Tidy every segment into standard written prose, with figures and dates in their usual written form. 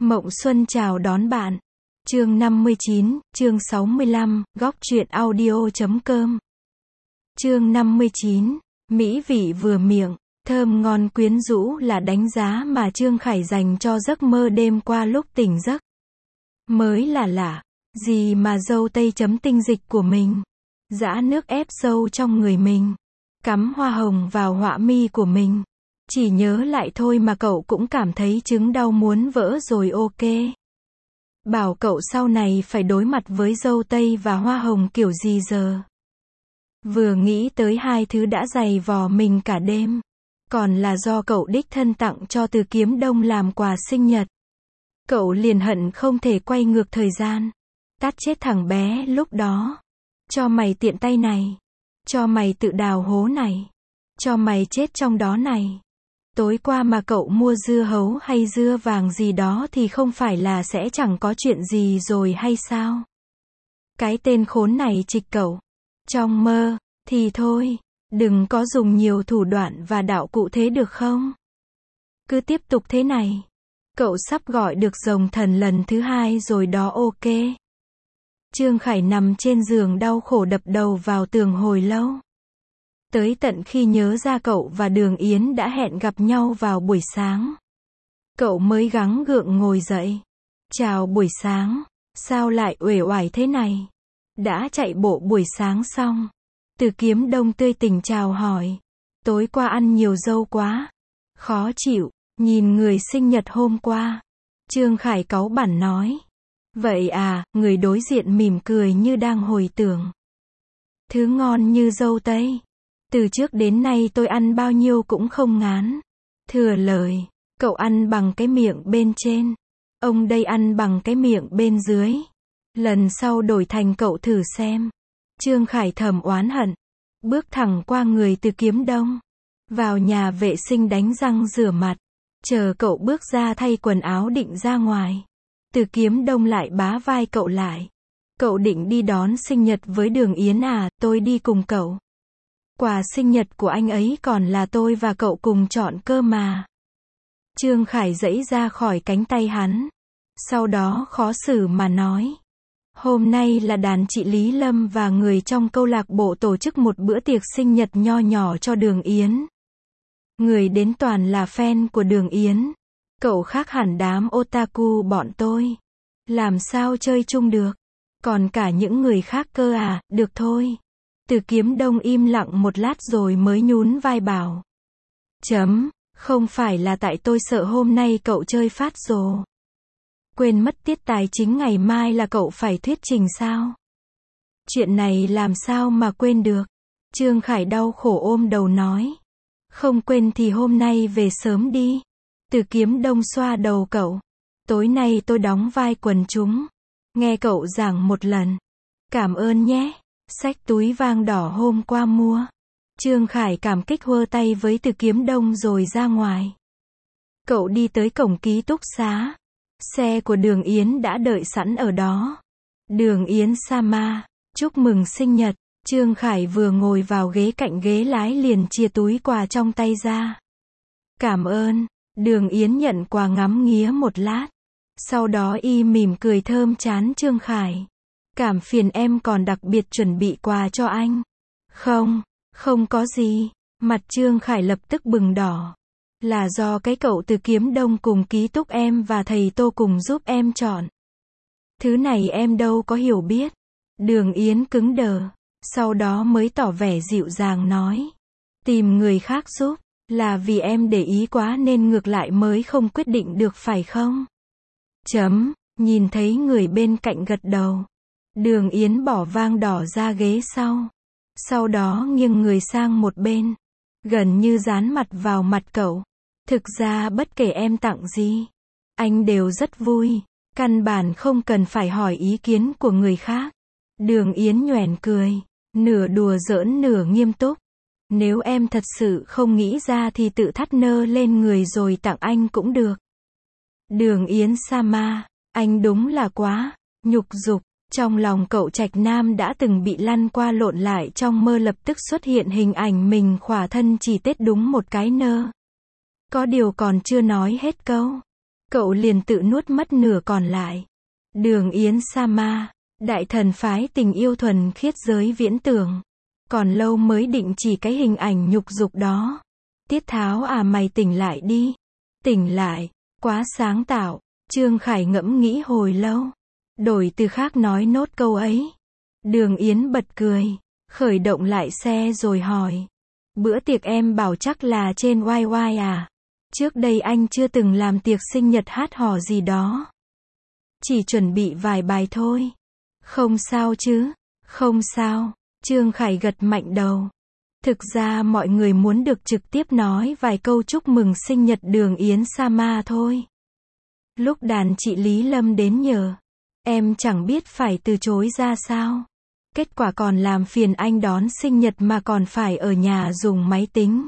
Mộng Xuân chào đón bạn. Chương 59, chương 65, góc truyện audio.com. Chương 59, mỹ vị vừa miệng, thơm ngon quyến rũ là đánh giá mà Trương Khải dành cho giấc mơ đêm qua lúc tỉnh giấc. Mới là lạ, gì mà dâu tây chấm tinh dịch của mình, giã nước ép dâu trong người mình, cắm hoa hồng vào họa mi của mình. Chỉ nhớ lại thôi mà cậu cũng cảm thấy trứng đau muốn vỡ rồi. Ok. Bảo cậu sau này phải đối mặt với dâu tây và hoa hồng kiểu gì giờ. Vừa nghĩ tới hai thứ đã dày vò mình cả đêm. Còn là do cậu đích thân tặng cho Từ Kiếm Đông làm quà sinh nhật. Cậu liền hận không thể quay ngược thời gian. Tát chết thằng bé lúc đó. Cho mày tiện tay này. Cho mày tự đào hố này. Cho mày chết trong đó này. Tối qua mà cậu mua dưa hấu hay dưa vàng gì đó thì không phải là sẽ chẳng có chuyện gì rồi hay sao? Cái tên khốn này trịch cậu. Trong mơ, thì thôi, đừng có dùng nhiều thủ đoạn và đạo cụ thế được không? Cứ tiếp tục thế này. Cậu sắp gọi được rồng thần lần thứ 2 rồi đó. Ok. Trương Khải nằm trên giường đau khổ đập đầu vào tường hồi lâu. Tới tận khi nhớ ra cậu và Đường Yến đã hẹn gặp nhau vào buổi sáng. Cậu mới gắng gượng ngồi dậy. Chào buổi sáng, sao lại uể oải thế này? Đã chạy bộ buổi sáng xong. Từ Kiếm Đông tươi tỉnh chào hỏi. Tối qua ăn nhiều dâu quá. Khó chịu, nhìn người sinh nhật hôm qua. Trương Khải cáu bẳn nói. Vậy à, người đối diện mỉm cười như đang hồi tưởng. Thứ ngon như dâu tây. Từ trước đến nay tôi ăn bao nhiêu cũng không ngán. Thừa lời, cậu ăn bằng cái miệng bên trên. Ông đây ăn bằng cái miệng bên dưới. Lần sau đổi thành cậu thử xem. Trương Khải thầm oán hận. Bước thẳng qua người Từ Kiếm Đông. Vào nhà vệ sinh đánh răng rửa mặt. Chờ cậu bước ra thay quần áo định ra ngoài. Từ Kiếm Đông lại bá vai cậu lại. Cậu định đi đón sinh nhật với Đường Yến à? Tôi đi cùng cậu. Quà sinh nhật của anh ấy còn là tôi và cậu cùng chọn cơ mà. Trương Khải giãy ra khỏi cánh tay hắn. Sau đó khó xử mà nói. Hôm nay là đàn chị Lý Lâm và người trong câu lạc bộ tổ chức một bữa tiệc sinh nhật nho nhỏ cho Đường Yến. Người đến toàn là fan của Đường Yến. Cậu khác hẳn đám otaku bọn tôi. Làm sao chơi chung được. Còn cả những người khác cơ à? Được thôi. Từ Kiếm Đông im lặng một lát rồi mới nhún vai bảo. Không phải là tại tôi sợ hôm nay cậu chơi phát rồ. Quên mất tiết tài chính ngày mai là cậu phải thuyết trình sao? Chuyện này làm sao mà quên được? Trương Khải đau khổ ôm đầu nói. Không quên thì hôm nay về sớm đi. Từ Kiếm Đông xoa đầu cậu. Tối nay tôi đóng vai quần chúng. Nghe cậu giảng một lần. Cảm ơn nhé. Xách túi vàng đỏ hôm qua mua. Trương Khải cảm kích hơ tay với Từ Kiếm Đông rồi ra ngoài. Cậu đi tới cổng ký túc xá. Xe của Đường Yến đã đợi sẵn ở đó. Đường Yến Sama, chúc mừng sinh nhật. Trương Khải vừa ngồi vào ghế cạnh ghế lái liền chia túi quà trong tay ra. Cảm ơn. Đường Yến nhận quà ngắm nghía một lát. Sau đó y mỉm cười thơm chán Trương Khải. Cảm phiền em còn đặc biệt chuẩn bị quà cho anh. Không có gì. Mặt Trương Khải lập tức bừng đỏ. Là do cái cậu Từ Kiếm Đông cùng ký túc em và thầy Tô cùng giúp em chọn. Thứ này em đâu có hiểu biết. Đường Yến cứng đờ. Sau đó mới tỏ vẻ dịu dàng nói. Tìm người khác giúp. Là vì em để ý quá nên ngược lại mới không quyết định được phải không? Nhìn thấy người bên cạnh gật đầu. Đường Yến bỏ vang đỏ ra ghế sau. Sau đó nghiêng người sang một bên. Gần như dán mặt vào mặt cậu. Thực ra bất kể em tặng gì, anh đều rất vui. Căn bản không cần phải hỏi ý kiến của người khác. Đường Yến nhoẻn cười. Nửa đùa giỡn nửa nghiêm túc. Nếu em thật sự không nghĩ ra thì tự thắt nơ lên người rồi tặng anh cũng được. Đường Yến Sama, anh đúng là quá nhục dục. Trong lòng cậu Trạch Nam đã từng bị lăn qua lộn lại trong mơ lập tức xuất hiện hình ảnh mình khỏa thân chỉ tết đúng một cái nơ. Có điều còn chưa nói hết câu. Cậu liền tự nuốt mất nửa còn lại. Đường Yến Sama, đại thần phái tình yêu thuần khiết giới viễn tưởng. Còn lâu mới định chỉ cái hình ảnh nhục dục đó. Tiết Tháo à, mày tỉnh lại đi. Tỉnh lại, quá sáng tạo. Trương Khải ngẫm nghĩ hồi lâu. Đổi từ khác nói nốt câu ấy. Đường Yến bật cười, khởi động lại xe rồi hỏi. Bữa tiệc em bảo chắc là trên YY à? Trước đây anh chưa từng làm tiệc sinh nhật hát hò gì đó. Chỉ chuẩn bị vài bài thôi. Không sao chứ? Không sao. Trương Khải gật mạnh đầu. Thực ra mọi người muốn được trực tiếp nói vài câu chúc mừng sinh nhật Đường Yến Sama thôi. Lúc đàn chị Lý Lâm đến nhờ, em chẳng biết phải từ chối ra sao. Kết quả còn làm phiền anh đón sinh nhật mà còn phải ở nhà dùng máy tính.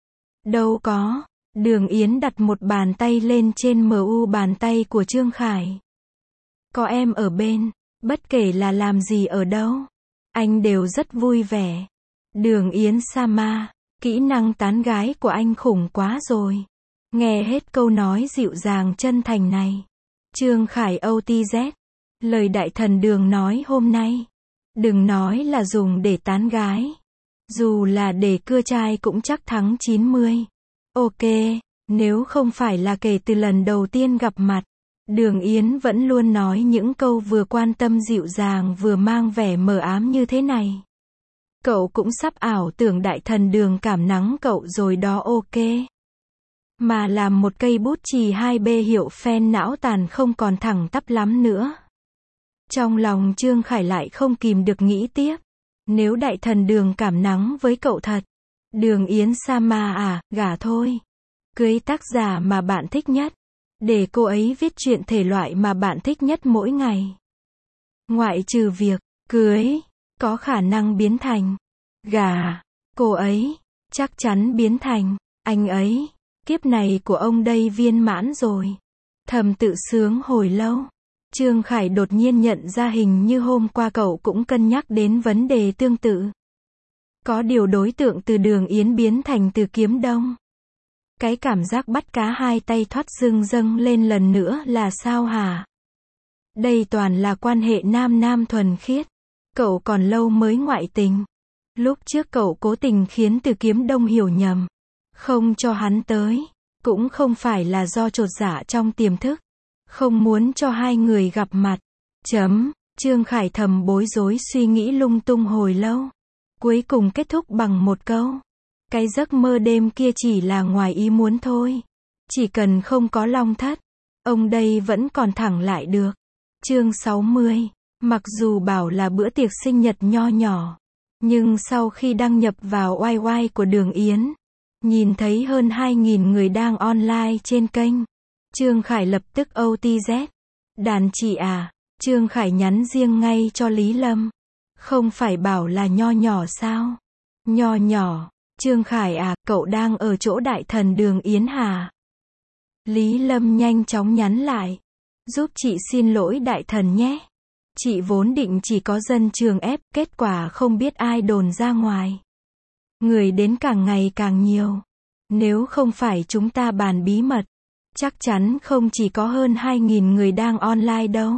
Đâu có. Đường Yến đặt một bàn tay lên trên mu bàn tay của Trương Khải. Có em ở bên, bất kể là làm gì ở đâu, anh đều rất vui vẻ. Đường Yến Sama, kỹ năng tán gái của anh khủng quá rồi. Nghe hết câu nói dịu dàng chân thành này. Trương Khải OTZ. Lời đại thần Đường nói hôm nay. Đừng nói là dùng để tán gái. Dù là để cưa trai cũng chắc thắng 90. Ok, nếu không phải là kể từ lần đầu tiên gặp mặt, Đường Yến vẫn luôn nói những câu vừa quan tâm dịu dàng vừa mang vẻ mờ ám như thế này. Cậu cũng sắp ảo tưởng đại thần Đường cảm nắng cậu rồi đó ok. Mà làm một cây bút chì 2B hiệu phen não tàn không còn thẳng tắp lắm nữa. Trong lòng Trương Khải lại không kìm được nghĩ tiếp. Nếu đại thần Đường cảm nắng với cậu thật, Đường Yến Sama à, gả thôi. Cưới tác giả mà bạn thích nhất. Để cô ấy viết chuyện thể loại mà bạn thích nhất mỗi ngày. Ngoại trừ việc, cưới, có khả năng biến thành, gả, cô ấy, chắc chắn biến thành, anh ấy. Kiếp này của ông đây viên mãn rồi. Thầm tự sướng hồi lâu. Trương Khải đột nhiên nhận ra hình như hôm qua cậu cũng cân nhắc đến vấn đề tương tự. Có điều đối tượng từ Đường Yến biến thành từ Kiếm Đông. Cái cảm giác bắt cá hai tay thoát dưng dâng lên lần nữa là sao hả? Đây toàn là quan hệ nam nam thuần khiết. Cậu còn lâu mới ngoại tình. Lúc trước cậu cố tình khiến từ Kiếm Đông hiểu nhầm. Không cho hắn tới. Cũng không phải là do chột dạ trong tiềm thức. Không muốn cho hai người gặp mặt. Trương Khải thầm bối rối suy nghĩ lung tung hồi lâu. Cuối cùng kết thúc bằng một câu. Cái giấc mơ đêm kia chỉ là ngoài ý muốn thôi. Chỉ cần không có long thất, ông đây vẫn còn thẳng lại được. Chương 60. Mặc dù bảo là bữa tiệc sinh nhật nho nhỏ, nhưng sau khi đăng nhập vào YY của Đường Yến, nhìn thấy hơn 2.000 người đang online trên kênh, Trương Khải lập tức OTZ. Đàn chị à, Trương Khải nhắn riêng ngay cho Lý Lâm. Không phải bảo là nho nhỏ sao? Nho nhỏ. Trương Khải à, cậu đang ở chỗ đại thần Đường Yến hả? Lý Lâm nhanh chóng nhắn lại. Giúp chị xin lỗi đại thần nhé. Chị vốn định chỉ có dân trường ép, kết quả không biết ai đồn ra ngoài. Người đến càng ngày càng nhiều. Nếu không phải chúng ta bàn bí mật, chắc chắn không chỉ có hơn 2.000 người đang online đâu.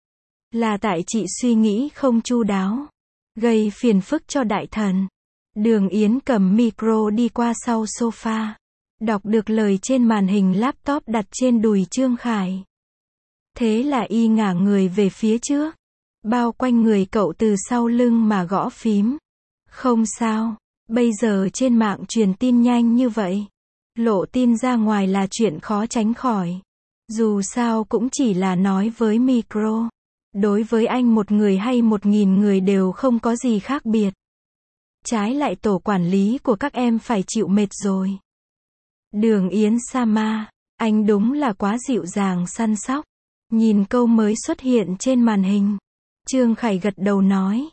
Là tại chị suy nghĩ không chu đáo. Gây phiền phức cho đại thần. Đường Yến cầm micro đi qua sau sofa. Đọc được lời trên màn hình laptop đặt trên đùi Trương Khải. Thế là y ngả người về phía trước. Bao quanh người cậu từ sau lưng mà gõ phím. Không sao. Bây giờ trên mạng truyền tin nhanh như vậy. Lộ tin ra ngoài là chuyện khó tránh khỏi. Dù sao cũng chỉ là nói với micro. Đối với anh một người hay 1.000 người đều không có gì khác biệt. Trái lại tổ quản lý của các em phải chịu mệt rồi. Đường Yến Sama, anh đúng là quá dịu dàng săn sóc. Nhìn câu mới xuất hiện trên màn hình. Trương Khải gật đầu nói.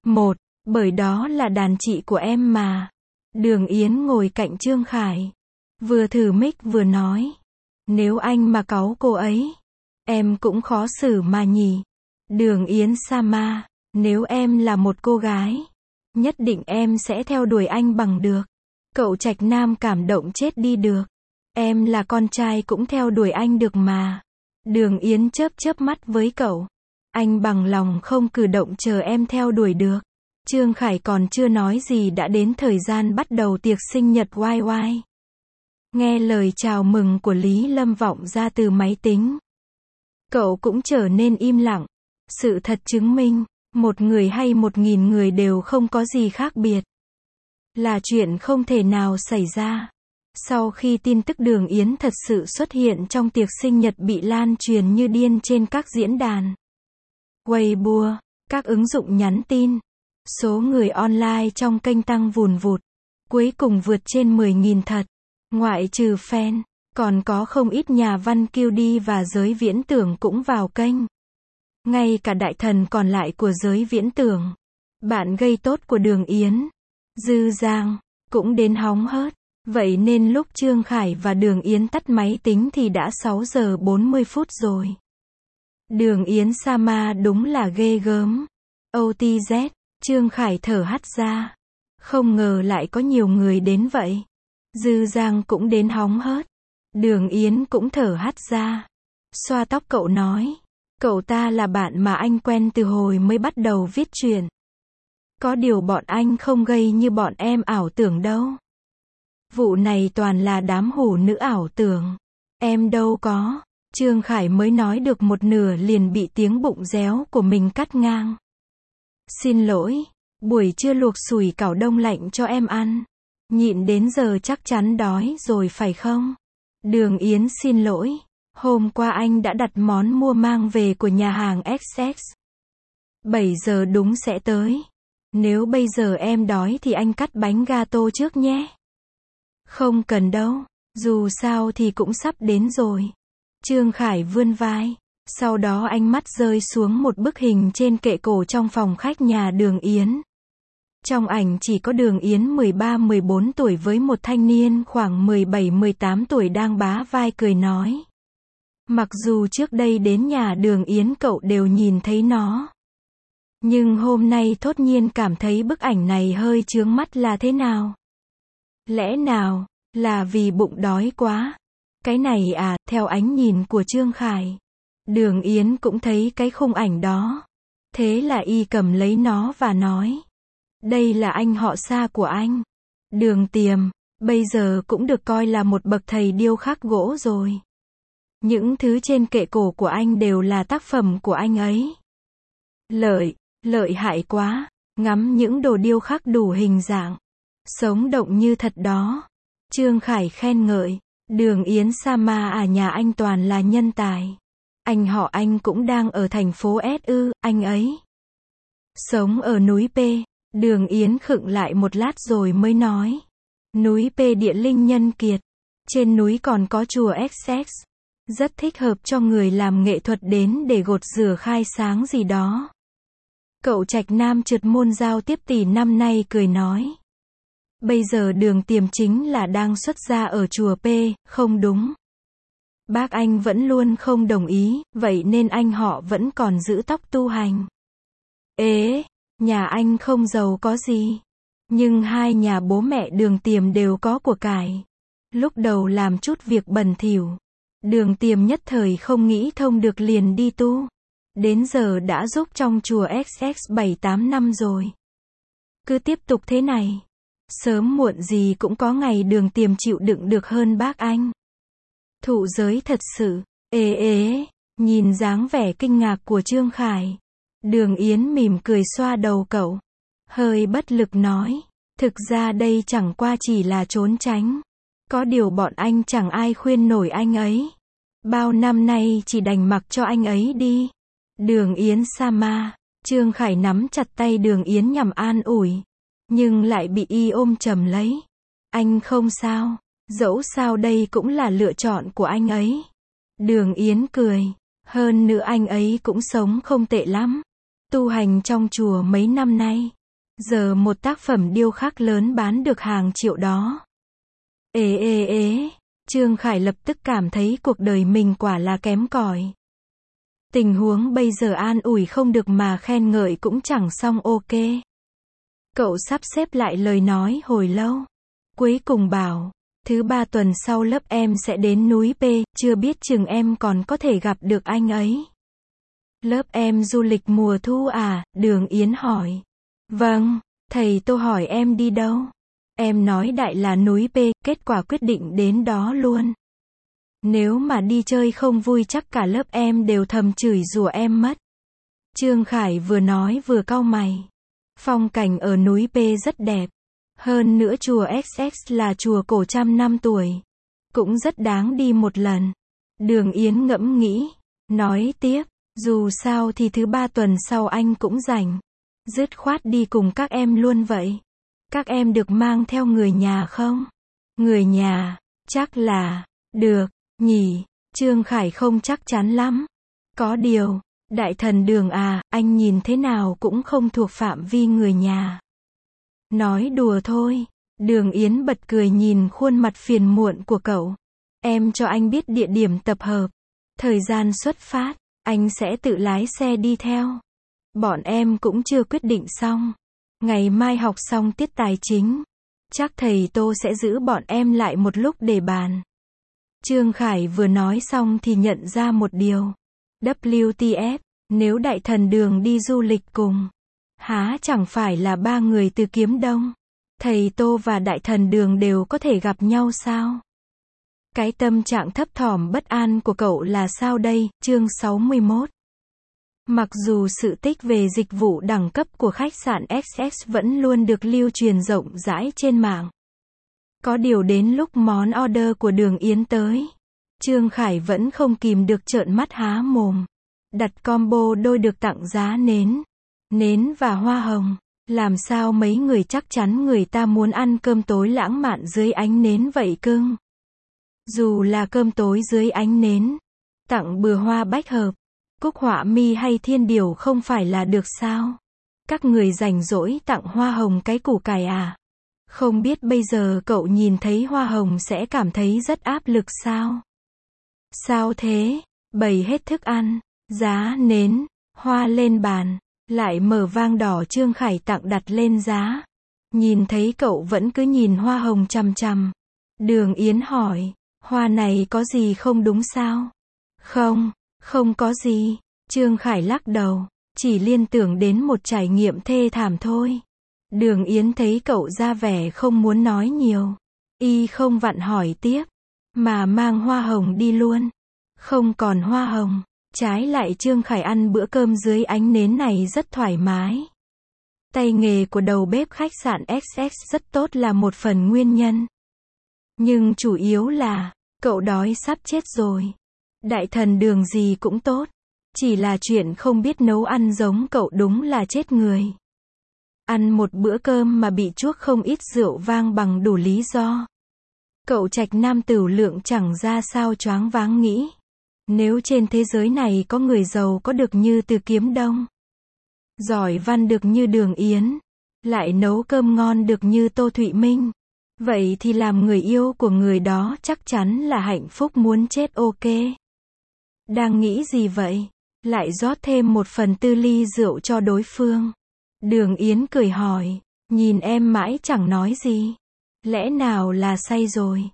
Bởi đó là đàn chị của em mà. Đường Yến ngồi cạnh Trương Khải. Vừa thử mic vừa nói. Nếu anh mà cáu cô ấy, em cũng khó xử mà nhỉ. Đường Yến Sama, nếu em là một cô gái, nhất định em sẽ theo đuổi anh bằng được. Cậu Trạch Nam cảm động chết đi được. Em là con trai cũng theo đuổi anh được mà. Đường Yến chớp chớp mắt với cậu. Anh bằng lòng không cử động chờ em theo đuổi được. Trương Khải còn chưa nói gì đã đến thời gian bắt đầu tiệc sinh nhật YY. Nghe lời chào mừng của Lý Lâm vọng ra từ máy tính. Cậu cũng trở nên im lặng. Sự thật chứng minh, một người hay 1000 người đều không có gì khác biệt. Là chuyện không thể nào xảy ra. Sau khi tin tức Đường Yến thật sự xuất hiện trong tiệc sinh nhật bị lan truyền như điên trên các diễn đàn Weibo, các ứng dụng nhắn tin, số người online trong kênh tăng vùn vụt, cuối cùng vượt trên 10.000 thật. Ngoại trừ fan, còn có không ít nhà văn QD và giới viễn tưởng cũng vào kênh. Ngay cả đại thần còn lại của giới viễn tưởng, bạn gây tốt của Đường Yến, Dư Giang, cũng đến hóng hớt. Vậy nên lúc Trương Khải và Đường Yến tắt máy tính thì đã 6 giờ 40 phút rồi. Đường Yến Sama đúng là ghê gớm. OTZ, Trương Khải thở hắt ra. Không ngờ lại có nhiều người đến vậy. Dư Giang cũng đến hóng hớt. Đường Yến cũng thở hắt ra. Xoa tóc cậu nói. Cậu ta là bạn mà anh quen từ hồi mới bắt đầu viết truyện. Có điều bọn anh không gây như bọn em ảo tưởng đâu. Vụ này toàn là đám hủ nữ ảo tưởng. Em đâu có. Trương Khải mới nói được một nửa liền bị tiếng bụng réo của mình cắt ngang. Xin lỗi, buổi trưa luộc sủi cảo đông lạnh cho em ăn. Nhịn đến giờ chắc chắn đói rồi phải không? Đường Yến xin lỗi. Hôm qua anh đã đặt món mua mang về của nhà hàng XX. 7 giờ đúng sẽ tới. Nếu bây giờ em đói thì anh cắt bánh gato trước nhé. Không cần đâu, dù sao thì cũng sắp đến rồi. Trương Khải vươn vai, sau đó ánh mắt rơi xuống một bức hình trên kệ cổ trong phòng khách nhà Đường Yến. Trong ảnh chỉ có Đường Yến 13-14 tuổi với một thanh niên khoảng 17-18 tuổi đang bá vai cười nói. Mặc dù trước đây đến nhà Đường Yến cậu đều nhìn thấy nó. Nhưng hôm nay thốt nhiên cảm thấy bức ảnh này hơi chướng mắt là thế nào? Lẽ nào, là vì bụng đói quá? Cái này à, theo ánh nhìn của Trương Khải. Đường Yến cũng thấy cái khung ảnh đó. Thế là y cầm lấy nó và nói. Đây là anh họ xa của anh. Đường Tiềm, bây giờ cũng được coi là một bậc thầy điêu khắc gỗ rồi. Những thứ trên kệ cổ của anh đều là tác phẩm của anh ấy. Lợi hại quá, ngắm những đồ điêu khắc đủ hình dạng. Sống động như thật đó. Trương Khải khen ngợi. Đường Yến Sama à, nhà anh toàn là nhân tài. Anh họ anh cũng đang ở thành phố S ư, anh ấy sống ở núi P. Đường Yến khựng lại một lát rồi mới nói. Núi P địa linh nhân kiệt. Trên núi còn có chùa XX. Rất thích hợp cho người làm nghệ thuật đến để gột rửa khai sáng gì đó. Cậu Trạch Nam trượt môn giao tiếp tỷ năm nay cười nói. Bây giờ Đường Tiềm chính là đang xuất gia ở chùa P, không đúng. Bác anh vẫn luôn không đồng ý, vậy nên anh họ vẫn còn giữ tóc tu hành. Ế, nhà anh không giàu có gì. Nhưng hai nhà bố mẹ Đường Tiềm đều có của cải. Lúc đầu làm chút việc bẩn thỉu. Đường Tiềm nhất thời không nghĩ thông được liền đi tu. Đến giờ đã giúp trong chùa XX 7-8 năm rồi. Cứ tiếp tục thế này. Sớm muộn gì cũng có ngày Đường Tiềm chịu đựng được hơn bác anh. Thụ giới thật sự. Nhìn dáng vẻ kinh ngạc của Trương Khải. Đường Yến mỉm cười xoa đầu cậu. Hơi bất lực nói. Thực ra đây chẳng qua chỉ là trốn tránh. Có điều bọn anh chẳng ai khuyên nổi anh ấy. Bao năm nay chỉ đành mặc cho anh ấy đi. Đường Yến Sama. Trương Khải nắm chặt tay Đường Yến nhằm an ủi. Nhưng lại bị y ôm chầm lấy. Anh không sao. Dẫu sao đây cũng là lựa chọn của anh ấy. Đường Yến cười. Hơn nữa anh ấy cũng sống không tệ lắm. Tu hành trong chùa mấy năm nay. Giờ một tác phẩm điêu khắc lớn bán được hàng triệu đó. Trương Khải lập tức cảm thấy cuộc đời mình quả là kém cỏi. Tình huống bây giờ an ủi không được mà khen ngợi cũng chẳng xong ok. Cậu sắp xếp lại lời nói hồi lâu. Cuối cùng bảo, Thứ 3 tuần sau lớp em sẽ đến núi P, chưa biết chừng em còn có thể gặp được anh ấy. Lớp em du lịch mùa thu à? Đường Yến hỏi. Vâng, thầy Tô hỏi em đi đâu? Em nói đại là núi P, kết quả quyết định đến đó luôn. Nếu mà đi chơi không vui chắc cả lớp em đều thầm chửi rủa em mất. Trương Khải vừa nói vừa cau mày. Phong cảnh ở núi P rất đẹp. Hơn nữa chùa XX là chùa cổ trăm năm tuổi. Cũng rất đáng đi một lần. Đường Yến ngẫm nghĩ. Nói tiếp, dù sao thì thứ 3 tuần sau anh cũng rảnh. Dứt khoát đi cùng các em luôn vậy. Các em được mang theo người nhà không? Người nhà, chắc là, được, nhỉ, Trương Khải không chắc chắn lắm. Có điều, đại thần Đường à, anh nhìn thế nào cũng không thuộc phạm vi người nhà. Nói đùa thôi. Đường Yến bật cười nhìn khuôn mặt phiền muộn của cậu. Em cho anh biết địa điểm tập hợp. Thời gian xuất phát, anh sẽ tự lái xe đi theo. Bọn em cũng chưa quyết định xong. Ngày mai học xong tiết tài chính. Chắc thầy Tô sẽ giữ bọn em lại một lúc để bàn. Trương Khải vừa nói xong thì nhận ra một điều. WTF, nếu đại thần Đường đi du lịch cùng. Há chẳng phải là 3 người từ Kiếm Đông. Thầy Tô và đại thần Đường đều có thể gặp nhau sao? Cái tâm trạng thấp thỏm bất an của cậu là sao đây? Chương 61. Mặc dù sự tích về dịch vụ đẳng cấp của khách sạn XX vẫn luôn được lưu truyền rộng rãi trên mạng. Có điều đến lúc món order của Đường Yến tới, Trương Khải vẫn không kìm được trợn mắt há mồm. Đặt combo đôi được tặng giá nến và hoa hồng. Làm sao mấy người chắc chắn người ta muốn ăn cơm tối lãng mạn dưới ánh nến vậy cưng? Dù là cơm tối dưới ánh nến, tặng bừa hoa bách hợp, cúc họa mi hay thiên điều không phải là được sao? Các người rảnh rỗi tặng hoa hồng cái củ cải à? Không biết bây giờ cậu nhìn thấy hoa hồng sẽ cảm thấy rất áp lực sao? Sao thế? Bày hết thức ăn, giá nến, hoa lên bàn, lại mở vang đỏ Trương Khải tặng đặt lên giá. Nhìn thấy cậu vẫn cứ nhìn hoa hồng chằm chằm. Đường Yến hỏi, hoa này có gì không đúng sao? Không có gì. Trương Khải lắc đầu, chỉ liên tưởng đến một trải nghiệm thê thảm thôi. Đường Yến thấy cậu ra vẻ không muốn nói nhiều. Y không vặn hỏi tiếp, mà mang hoa hồng đi luôn. Không còn hoa hồng. Trái lại Trương Khải ăn bữa cơm dưới ánh nến này rất thoải mái. Tay nghề của đầu bếp khách sạn XX rất tốt là một phần nguyên nhân. Nhưng chủ yếu là, cậu đói sắp chết rồi. Đại thần Đường gì cũng tốt. Chỉ là chuyện không biết nấu ăn giống cậu đúng là chết người. Ăn một bữa cơm mà bị chuốc không ít rượu vang bằng đủ lý do. Cậu trạch nam tửu lượng chẳng ra sao choáng váng nghĩ. Nếu trên thế giới này có người giàu có được như Từ Kiếm Đông, giỏi văn được như Đường Yến, lại nấu cơm ngon được như Tô Thụy Minh, vậy thì làm người yêu của người đó chắc chắn là hạnh phúc muốn chết ok. Đang nghĩ gì vậy? Lại rót thêm 1/4 ly rượu cho đối phương. Đường Yến cười hỏi, nhìn em mãi chẳng nói gì. Lẽ nào là say rồi?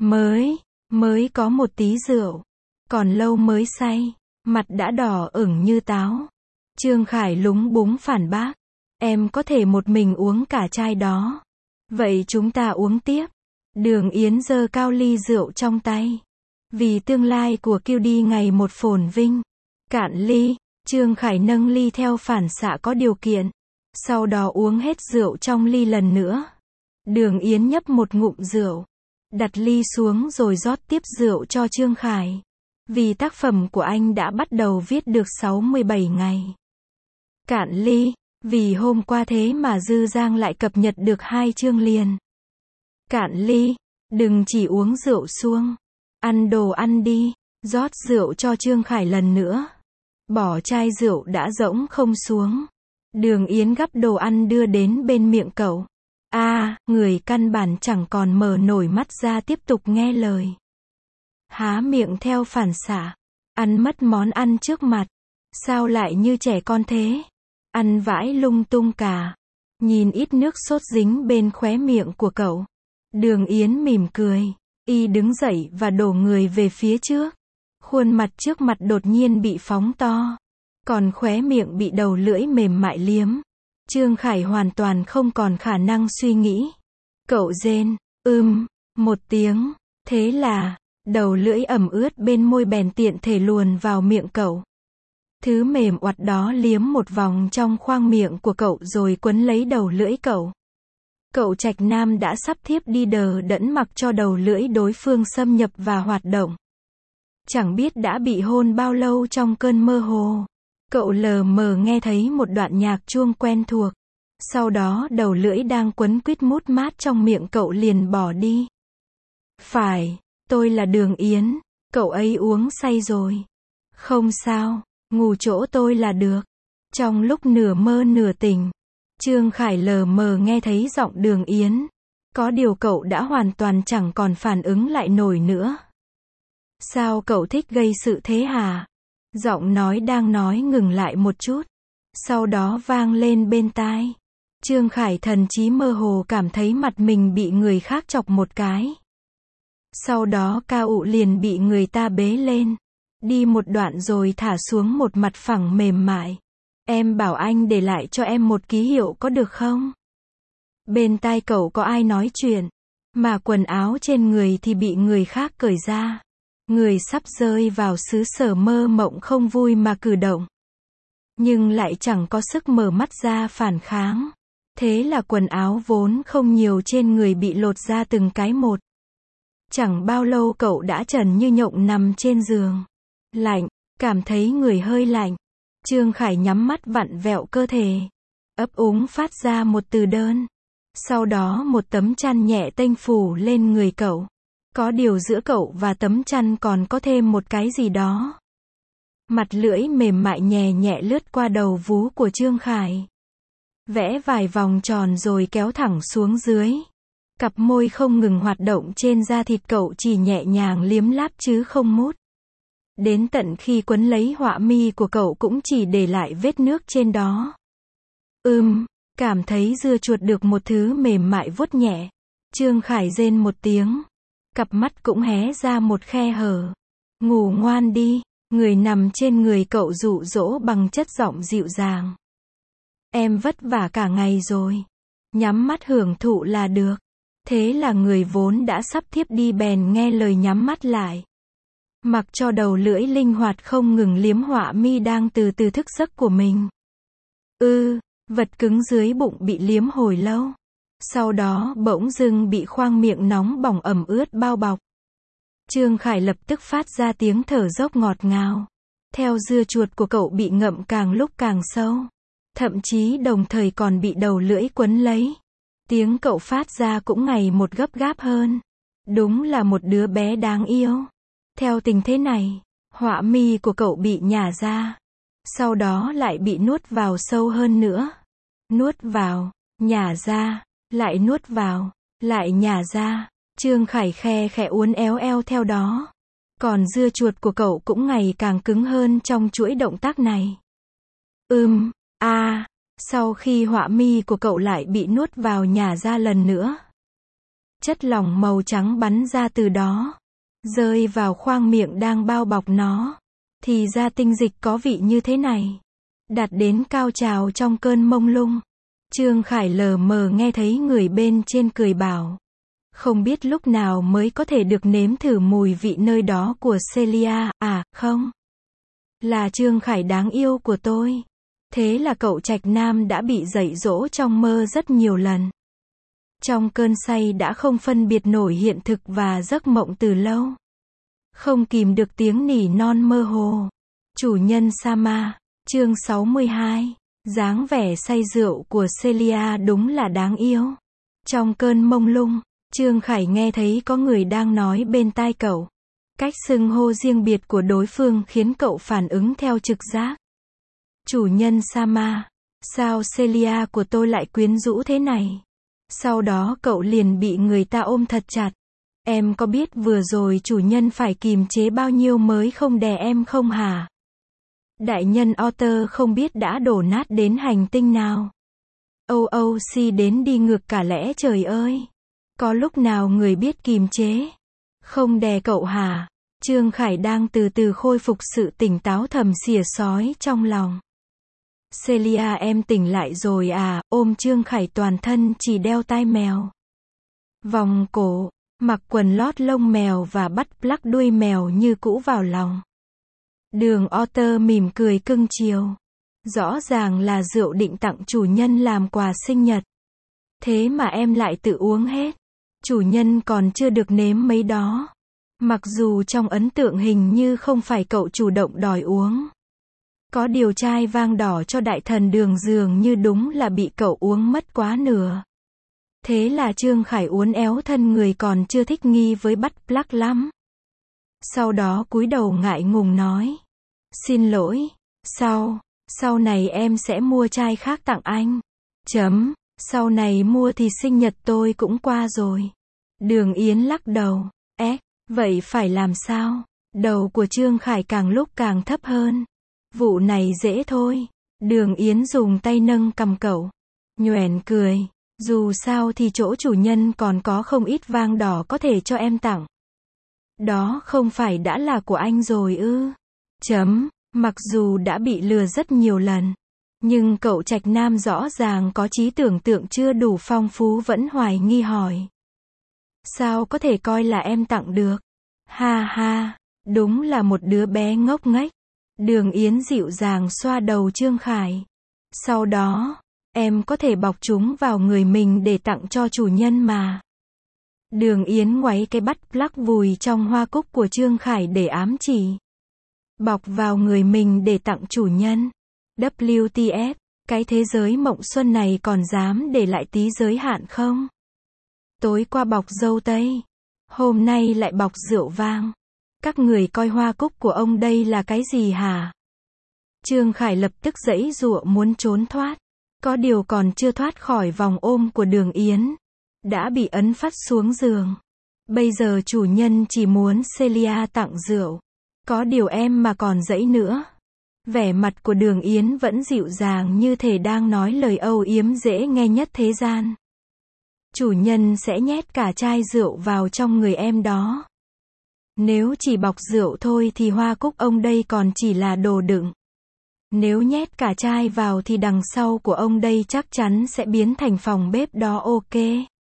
Mới có một tí rượu. Còn lâu mới say. Mặt đã đỏ ửng như táo. Trương Khải lúng búng phản bác. Em có thể một mình uống cả chai đó. Vậy chúng ta uống tiếp. Đường Yến giơ cao ly rượu trong tay. Vì tương lai của QD ngày một phồn vinh. Cạn ly. Trương Khải nâng ly theo phản xạ có điều kiện. Sau đó uống hết rượu trong ly lần nữa. Đường Yến nhấp một ngụm rượu. Đặt ly xuống rồi rót tiếp rượu cho Trương Khải. Vì tác phẩm của anh đã bắt đầu viết được 67 ngày. Cạn ly. Vì hôm qua thế mà Dư Giang lại cập nhật được 2 chương liền. Cạn ly. Đừng chỉ uống rượu suông. Ăn đồ ăn đi. Rót rượu cho Trương Khải lần nữa. Bỏ chai rượu đã rỗng không xuống. Đường Yến gắp đồ ăn đưa đến bên miệng cậu. Người căn bản chẳng còn mở nổi mắt ra tiếp tục nghe lời. Há miệng theo phản xạ. Ăn mất món ăn trước mặt. Sao lại như trẻ con thế? Ăn vãi lung tung cả. Nhìn ít nước sốt dính bên khóe miệng của cậu. Đường Yến mỉm cười. Y đứng dậy và đổ người về phía trước. Khuôn mặt trước mặt đột nhiên bị phóng to. Còn khóe miệng bị đầu lưỡi mềm mại liếm. Trương Khải hoàn toàn không còn khả năng suy nghĩ. Cậu rên, một tiếng. Thế là, đầu lưỡi ẩm ướt bên môi bèn tiện thể luồn vào miệng cậu. Thứ mềm oặt đó liếm một vòng trong khoang miệng của cậu rồi quấn lấy đầu lưỡi cậu. Cậu Trạch Nam đã sắp thiếp đi đờ đẫn mặc cho đầu lưỡi đối phương xâm nhập và hoạt động. Chẳng biết đã bị hôn bao lâu trong cơn mơ hồ. Cậu lờ mờ nghe thấy một đoạn nhạc chuông quen thuộc. Sau đó đầu lưỡi đang quấn quýt mút mát trong miệng cậu liền bỏ đi. Phải, tôi là Đường Yến. Cậu ấy uống say rồi. Không sao, ngủ chỗ tôi là được. Trong lúc nửa mơ nửa tỉnh, Trương Khải lờ mờ nghe thấy giọng Đường Yến. Có điều cậu đã hoàn toàn chẳng còn phản ứng lại nổi nữa. Sao cậu thích gây sự thế hả? Giọng nói đang nói ngừng lại một chút. Sau đó vang lên bên tai. Trương Khải thần trí mơ hồ cảm thấy mặt mình bị người khác chọc một cái. Sau đó cao ụ liền bị người ta bế lên. Đi một đoạn rồi thả xuống một mặt phẳng mềm mại. Em bảo anh để lại cho em một ký hiệu có được không? Bên tai cậu có ai nói chuyện. Mà quần áo trên người thì bị người khác cởi ra. Người sắp rơi vào xứ sở mơ mộng không vui mà cử động. Nhưng lại chẳng có sức mở mắt ra phản kháng. Thế là quần áo vốn không nhiều trên người bị lột ra từng cái một. Chẳng bao lâu cậu đã trần như nhộng nằm trên giường. Lạnh, cảm thấy người hơi lạnh. Trương Khải nhắm mắt vặn vẹo cơ thể. Ấp úng phát ra một từ đơn. Sau đó một tấm chăn nhẹ tênh phủ lên người cậu. Có điều giữa cậu và tấm chăn còn có thêm một cái gì đó. Mặt lưỡi mềm mại nhẹ nhẹ lướt qua đầu vú của Trương Khải. Vẽ vài vòng tròn rồi kéo thẳng xuống dưới. Cặp môi không ngừng hoạt động trên da thịt cậu chỉ nhẹ nhàng liếm láp chứ không mút. Đến tận khi quấn lấy họa mi của cậu cũng chỉ để lại vết nước trên đó. Cảm thấy dưa chuột được một thứ mềm mại vuốt nhẹ. Trương Khải rên một tiếng. Cặp mắt cũng hé ra một khe hở. Ngủ ngoan đi. Người nằm trên người cậu dụ dỗ bằng chất giọng dịu dàng. Em vất vả cả ngày rồi. Nhắm mắt hưởng thụ là được. Thế là người vốn đã sắp thiếp đi bèn nghe lời nhắm mắt lại. Mặc cho đầu lưỡi linh hoạt không ngừng liếm họa mi đang từ từ thức giấc của mình. Vật cứng dưới bụng bị liếm hồi lâu. Sau đó bỗng dưng bị khoang miệng nóng bỏng ẩm ướt bao bọc. Trương Khải lập tức phát ra tiếng thở dốc ngọt ngào. Theo dưa chuột của cậu bị ngậm càng lúc càng sâu. Thậm chí đồng thời còn bị đầu lưỡi quấn lấy. Tiếng cậu phát ra cũng ngày một gấp gáp hơn. Đúng là một đứa bé đáng yêu. Theo tình thế này, họa mi của cậu bị nhả ra. Sau đó lại bị nuốt vào sâu hơn nữa. Nuốt vào, nhả ra, lại nuốt vào, lại nhả ra. Trương Khải khe khẽ uốn éo eo theo đó. Còn dưa chuột của cậu cũng ngày càng cứng hơn trong chuỗi động tác này. Sau khi họa mi của cậu lại bị nuốt vào nhả ra lần nữa. Chất lỏng màu trắng bắn ra từ đó. Rơi vào khoang miệng đang bao bọc nó. Thì ra tinh dịch có vị như thế này. Đạt đến cao trào trong cơn mông lung. Trương Khải lờ mờ nghe thấy người bên trên cười bảo. Không biết lúc nào mới có thể được nếm thử mùi vị nơi đó của Celia, không? Là Trương Khải đáng yêu của tôi. Thế là cậu Trạch Nam đã bị dạy dỗ trong mơ rất nhiều lần. Trong cơn say đã không phân biệt nổi hiện thực và giấc mộng từ lâu. Không kìm được tiếng nỉ non mơ hồ. Chủ nhân Sama, chương 62, dáng vẻ say rượu của Celia đúng là đáng yêu. Trong cơn mông lung, Trương Khải nghe thấy có người đang nói bên tai cậu. Cách xưng hô riêng biệt của đối phương khiến cậu phản ứng theo trực giác. Chủ nhân Sama, sao Celia của tôi lại quyến rũ thế này? Sau đó cậu liền bị người ta ôm thật chặt. Em có biết vừa rồi chủ nhân phải kìm chế bao nhiêu mới không đè em không hả? Đại nhân Otter không biết đã đổ nát đến hành tinh nào. OOC đến đi ngược cả lẽ trời ơi. Có lúc nào người biết kìm chế, không đè cậu hả? Trương Khải đang từ từ khôi phục sự tỉnh táo thầm xỉa xói trong lòng. Celia em tỉnh lại rồi à, ôm Trương Khải toàn thân chỉ đeo tai mèo. Vòng cổ, mặc quần lót lông mèo và bắt plug đuôi mèo như cũ vào lòng. Đường Otter mỉm cười cưng chiều. Rõ ràng là rượu định tặng chủ nhân làm quà sinh nhật. Thế mà em lại tự uống hết. Chủ nhân còn chưa được nếm mấy đó. Mặc dù trong ấn tượng hình như không phải cậu chủ động đòi uống. Có điều chai vang đỏ cho đại thần đường dường như đúng là bị cậu uống mất quá nửa. Thế là Trương Khải uốn éo thân người còn chưa thích nghi với bắt plug lắm. Sau đó cúi đầu ngại ngùng nói. Xin lỗi, sau này em sẽ mua chai khác tặng anh. Sau này mua thì sinh nhật tôi cũng qua rồi. Đường Yến lắc đầu. Vậy phải làm sao? Đầu của Trương Khải càng lúc càng thấp hơn. Vụ này dễ thôi. Đường Yến dùng tay nâng cằm cậu. Nhoẻn cười. Dù sao thì chỗ chủ nhân còn có không ít vang đỏ có thể cho em tặng. Đó không phải đã là của anh rồi ư? Mặc dù đã bị lừa rất nhiều lần. Nhưng cậu Trạch Nam rõ ràng có trí tưởng tượng chưa đủ phong phú vẫn hoài nghi hỏi. Sao có thể coi là em tặng được? Ha ha, đúng là một đứa bé ngốc nghếch. Đường Yến dịu dàng xoa đầu Trương Khải. Sau đó, em có thể bọc chúng vào người mình để tặng cho chủ nhân mà. Đường Yến ngoáy cái bắt plug vùi trong hoa cúc của Trương Khải để ám chỉ. Bọc vào người mình để tặng chủ nhân. WTF, cái thế giới mộng xuân này còn dám để lại tí giới hạn không? Tối qua bọc dâu tây, hôm nay lại bọc rượu vang. Các người coi hoa cúc của ông đây là cái gì hả? Trương Khải lập tức giãy giụa muốn trốn thoát. Có điều còn chưa thoát khỏi vòng ôm của Đường Yến, đã bị ấn phắt xuống giường. Bây giờ chủ nhân chỉ muốn Celia tặng rượu. Có điều em mà còn giãy nữa. Vẻ mặt của Đường Yến vẫn dịu dàng như thể đang nói lời âu yếm dễ nghe nhất thế gian. Chủ nhân sẽ nhét cả chai rượu vào trong người em đó. Nếu chỉ bọc rượu thôi thì hoa cúc ông đây còn chỉ là đồ đựng. Nếu nhét cả chai vào thì đằng sau của ông đây chắc chắn sẽ biến thành phòng bếp đó ok.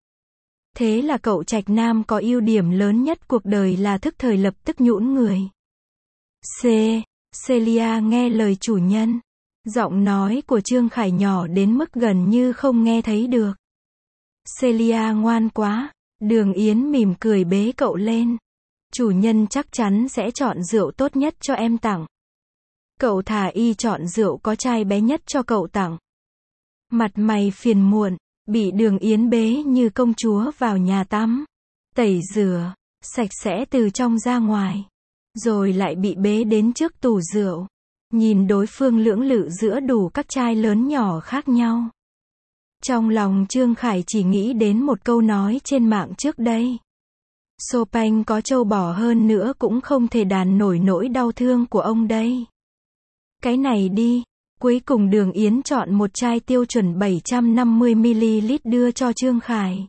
Thế là cậu Trạch Nam có ưu điểm lớn nhất cuộc đời là thức thời lập tức nhũn người. Celia nghe lời chủ nhân. Giọng nói của Trương Khải nhỏ đến mức gần như không nghe thấy được. Celia ngoan quá. Đường Yến mỉm cười bế cậu lên. Chủ nhân chắc chắn sẽ chọn rượu tốt nhất cho em tặng. Cậu thà y chọn rượu có chai bé nhất cho cậu tặng. Mặt mày phiền muộn, bị Đường Yến bế như công chúa vào nhà tắm. Tẩy rửa, sạch sẽ từ trong ra ngoài. Rồi lại bị bế đến trước tủ rượu. Nhìn đối phương lưỡng lự giữa đủ các chai lớn nhỏ khác nhau. Trong lòng Trương Khải chỉ nghĩ đến một câu nói trên mạng trước đây. Chopin có trâu bò hơn nữa cũng không thể đàn nổi nỗi đau thương của ông đây. Cái này đi. Cuối cùng Đường Yến chọn một chai tiêu chuẩn 750ml đưa cho Trương Khải.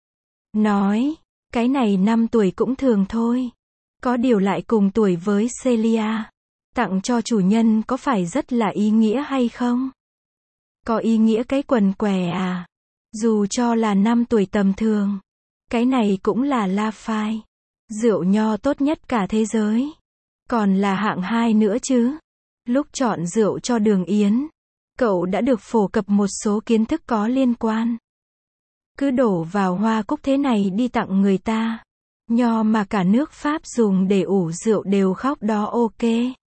Nói, cái này 5 tuổi cũng thường thôi. Có điều lại cùng tuổi với Celia. Tặng cho chủ nhân có phải rất là ý nghĩa hay không? Có ý nghĩa cái quần què à? Dù cho là 5 tuổi tầm thường. Cái này cũng là Lafite. Rượu nho tốt nhất cả thế giới. Còn là hạng 2 nữa chứ. Lúc chọn rượu cho Đường Yến, cậu đã được phổ cập một số kiến thức có liên quan. Cứ đổ vào hoa cúc thế này đi tặng người ta. Nho mà cả nước Pháp dùng để ủ rượu đều khóc đó ok.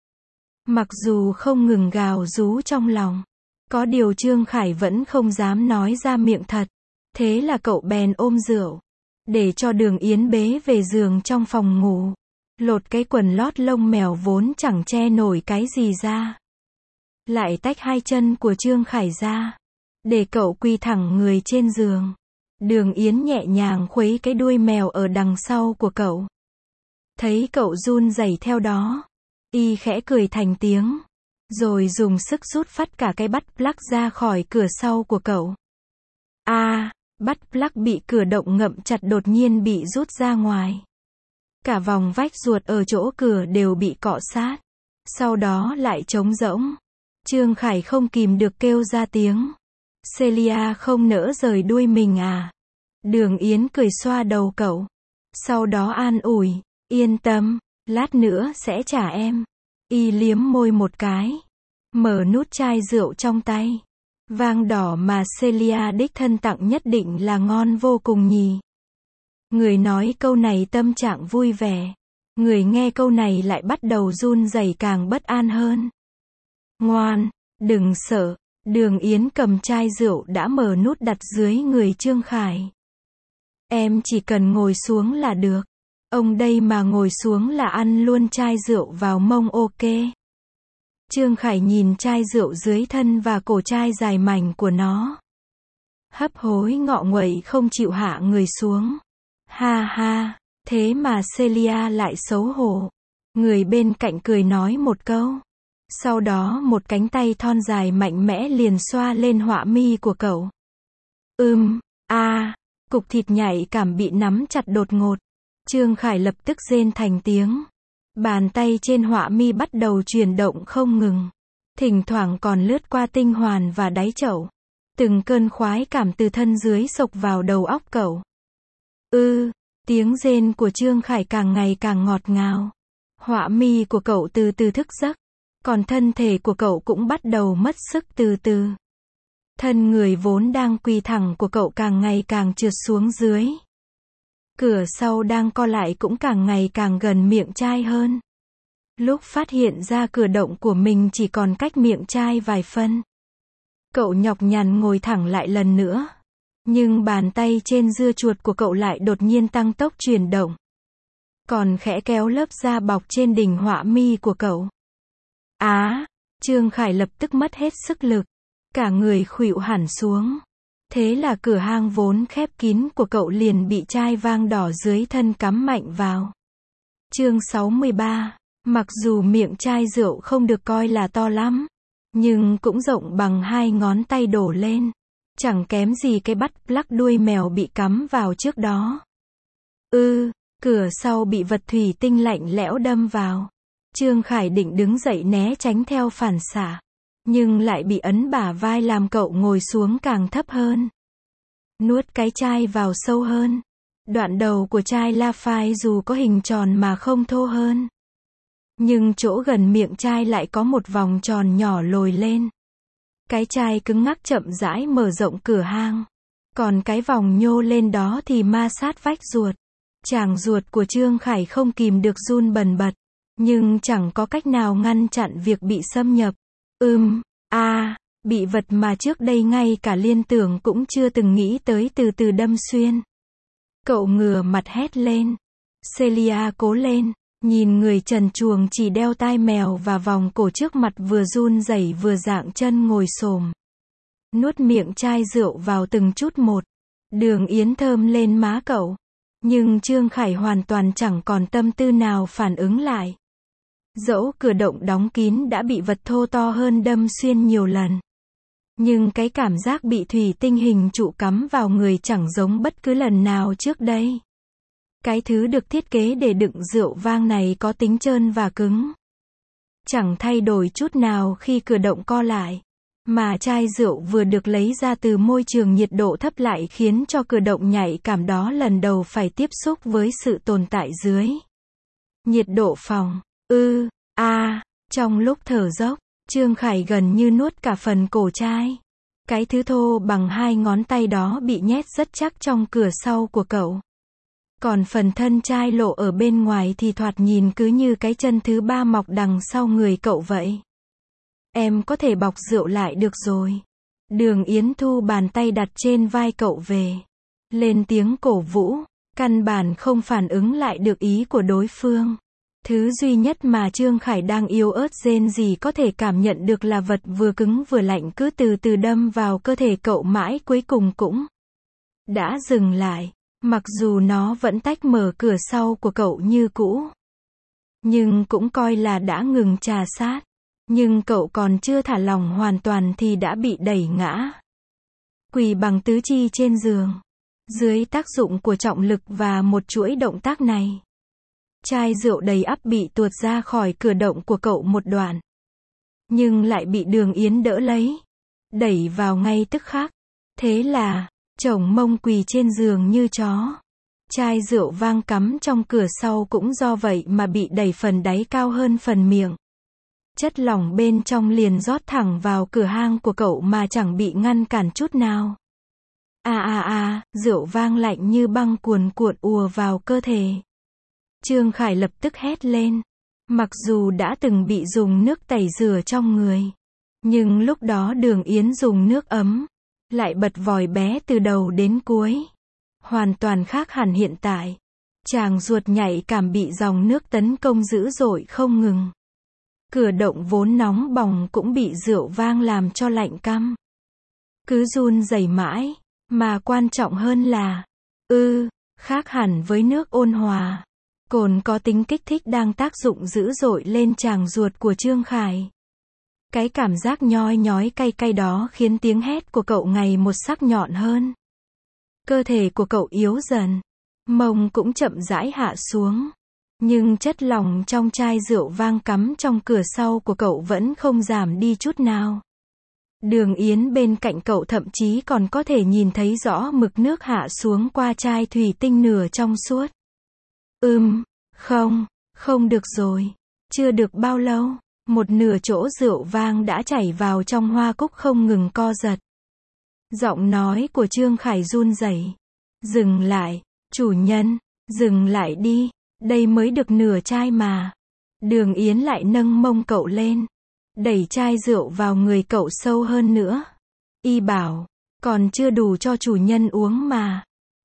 Mặc dù không ngừng gào rú trong lòng. Có điều Trương Khải vẫn không dám nói ra miệng thật. Thế là cậu bèn ôm rượu. Để cho Đường Yến bế về giường trong phòng ngủ. Lột cái quần lót lông mèo vốn chẳng che nổi cái gì ra. Lại tách hai chân của Trương Khải ra. Để cậu quỳ thẳng người trên giường. Đường Yến nhẹ nhàng khuấy cái đuôi mèo ở đằng sau của cậu. Thấy cậu run rẩy theo đó. Y khẽ cười thành tiếng. Rồi dùng sức rút phắt cả cái bắt plug ra khỏi cửa sau của cậu. Bắt plug bị cửa động ngậm chặt đột nhiên bị rút ra ngoài. Cả vòng vách ruột ở chỗ cửa đều bị cọ sát. Sau đó lại trống rỗng. Trương Khải không kìm được kêu ra tiếng. Celia không nỡ rời đuôi mình à? Đường Yến cười xoa đầu cậu. Sau đó an ủi, yên tâm, lát nữa sẽ trả em. Y liếm môi một cái. Mở nút chai rượu trong tay. Vang đỏ mà Celia đích thân tặng nhất định là ngon vô cùng nhỉ. Người nói câu này tâm trạng vui vẻ. Người nghe câu này lại bắt đầu run rẩy càng bất an hơn. Ngoan, đừng sợ. Đường Yến cầm chai rượu đã mở nút đặt dưới người Trương Khải. Em chỉ cần ngồi xuống là được. Ông đây mà ngồi xuống là ăn luôn chai rượu vào mông ok. Trương Khải nhìn chai rượu dưới thân và cổ chai dài mảnh của nó. Hấp hối ngọ nguậy không chịu hạ người xuống. Ha ha, thế mà Celia lại xấu hổ. Người bên cạnh cười nói một câu. Sau đó một cánh tay thon dài mạnh mẽ liền xoa lên họa mi của cậu. Cục thịt nhạy cảm bị nắm chặt đột ngột. Trương Khải lập tức rên thành tiếng. Bàn tay trên họa mi bắt đầu chuyển động không ngừng. Thỉnh thoảng còn lướt qua tinh hoàn và đáy chậu. Từng cơn khoái cảm từ thân dưới xộc vào đầu óc cậu. Tiếng rên của Trương Khải càng ngày càng ngọt ngào. Họa mi của cậu từ từ thức giấc. Còn thân thể của cậu cũng bắt đầu mất sức từ từ. Thân người vốn đang quỳ thẳng của cậu càng ngày càng trượt xuống dưới. Cửa sau đang co lại cũng càng ngày càng gần miệng chai hơn. Lúc phát hiện ra cửa động của mình chỉ còn cách miệng chai vài phân. Cậu nhọc nhằn ngồi thẳng lại lần nữa. Nhưng bàn tay trên dưa chuột của cậu lại đột nhiên tăng tốc chuyển động. Còn khẽ kéo lớp da bọc trên đỉnh họa mi của cậu. Trương Khải lập tức mất hết sức lực. Cả người khuỵu hẳn xuống. Thế là cửa hang vốn khép kín của cậu liền bị chai vang đỏ dưới thân cắm mạnh vào. Chương 63. Mặc dù miệng chai rượu không được coi là to lắm, nhưng cũng rộng bằng 2 ngón tay đổ lên. Chẳng kém gì cái bắt plug đuôi mèo bị cắm vào trước đó. Cửa sau bị vật thủy tinh lạnh lẽo đâm vào. Trương Khải định đứng dậy né tránh theo phản xạ. Nhưng lại bị ấn bả vai làm cậu ngồi xuống càng thấp hơn. Nuốt cái chai vào sâu hơn. Đoạn đầu của chai La Phai dù có hình tròn mà không thô hơn. Nhưng chỗ gần miệng chai lại có một vòng tròn nhỏ lồi lên. Cái chai cứng ngắc chậm rãi mở rộng cửa hang. Còn cái vòng nhô lên đó thì ma sát vách ruột. Tràng ruột của Trương Khải không kìm được run bần bật. Nhưng chẳng có cách nào ngăn chặn việc bị xâm nhập. Bị vật mà trước đây ngay cả liên tưởng cũng chưa từng nghĩ tới từ từ đâm xuyên. Cậu ngửa mặt hét lên. Celia cố lên. Nhìn người trần truồng chỉ đeo tai mèo và vòng cổ trước mặt vừa run rẩy vừa dạng chân ngồi xổm. Nuốt miệng chai rượu vào từng chút một. Đường Yến thơm lên má cậu. Nhưng Trương Khải hoàn toàn chẳng còn tâm tư nào phản ứng lại. Dẫu cửa động đóng kín đã bị vật thô to hơn đâm xuyên nhiều lần. Nhưng cái cảm giác bị thủy tinh hình trụ cắm vào người chẳng giống bất cứ lần nào trước đây. Cái thứ được thiết kế để đựng rượu vang này có tính trơn và cứng. Chẳng thay đổi chút nào khi cửa động co lại. Mà chai rượu vừa được lấy ra từ môi trường nhiệt độ thấp lại khiến cho cửa động nhạy cảm đó lần đầu phải tiếp xúc với sự tồn tại dưới nhiệt độ phòng. Trong lúc thở dốc, Trương Khải gần như nuốt cả phần cổ chai. Cái thứ thô bằng 2 ngón tay đó bị nhét rất chắc trong cửa sau của cậu. Còn phần thân chai lộ ở bên ngoài thì thoạt nhìn cứ như cái chân thứ 3 mọc đằng sau người cậu vậy. Em có thể bọc rượu lại được rồi. Đường Yến thu bàn tay đặt trên vai cậu về. Lên tiếng cổ vũ, căn bản không phản ứng lại được ý của đối phương. Thứ duy nhất mà Trương Khải đang yếu ớt rên rỉ có thể cảm nhận được là vật vừa cứng vừa lạnh cứ từ từ đâm vào cơ thể cậu mãi cuối cùng cũng đã dừng lại. Mặc dù nó vẫn tách mở cửa sau của cậu như cũ. Nhưng cũng coi là đã ngừng trà sát. Nhưng cậu còn chưa thả lỏng hoàn toàn thì đã bị đẩy ngã. Quỳ bằng tứ chi trên giường. Dưới tác dụng của trọng lực và một chuỗi động tác này, chai rượu đầy ắp bị tuột ra khỏi cửa động của cậu một đoạn. Nhưng lại bị Đường Yến đỡ lấy, đẩy vào ngay tức khắc. Thế là, chổng mông quỳ trên giường như chó. Chai rượu vang cắm trong cửa sau cũng do vậy mà bị đẩy phần đáy cao hơn phần miệng. Chất lỏng bên trong liền rót thẳng vào cửa hang của cậu mà chẳng bị ngăn cản chút nào. Rượu vang lạnh như băng cuồn cuộn ùa vào cơ thể. Trương Khải lập tức hét lên. Mặc dù đã từng bị dùng nước tẩy rửa trong người, nhưng lúc đó Đường Yến dùng nước ấm, lại bật vòi bé từ đầu đến cuối. Hoàn toàn khác hẳn hiện tại. Chàng ruột nhạy cảm bị dòng nước tấn công dữ dội không ngừng. Cửa động vốn nóng bỏng cũng bị rượu vang làm cho lạnh căm. Cứ run rẩy mãi, mà quan trọng hơn là, khác hẳn với nước ôn hòa. Cồn có tính kích thích đang tác dụng dữ dội lên tràng ruột của Trương Khải. Cái cảm giác nhoi nhói cay cay đó khiến tiếng hét của cậu ngày một sắc nhọn hơn. Cơ thể của cậu yếu dần, mông cũng chậm rãi hạ xuống. Nhưng chất lỏng trong chai rượu vang cắm trong cửa sau của cậu vẫn không giảm đi chút nào. Đường Yến bên cạnh cậu thậm chí còn có thể nhìn thấy rõ mực nước hạ xuống qua chai thủy tinh nửa trong suốt. Không được rồi. Chưa được bao lâu, một nửa chỗ rượu vang đã chảy vào trong hoa cúc không ngừng co giật. Giọng nói của Trương Khải run rẩy. Dừng lại, chủ nhân, dừng lại đi, đây mới được nửa chai mà. Đường Yến lại nâng mông cậu lên, đẩy chai rượu vào người cậu sâu hơn nữa. Y bảo, còn chưa đủ cho chủ nhân uống mà.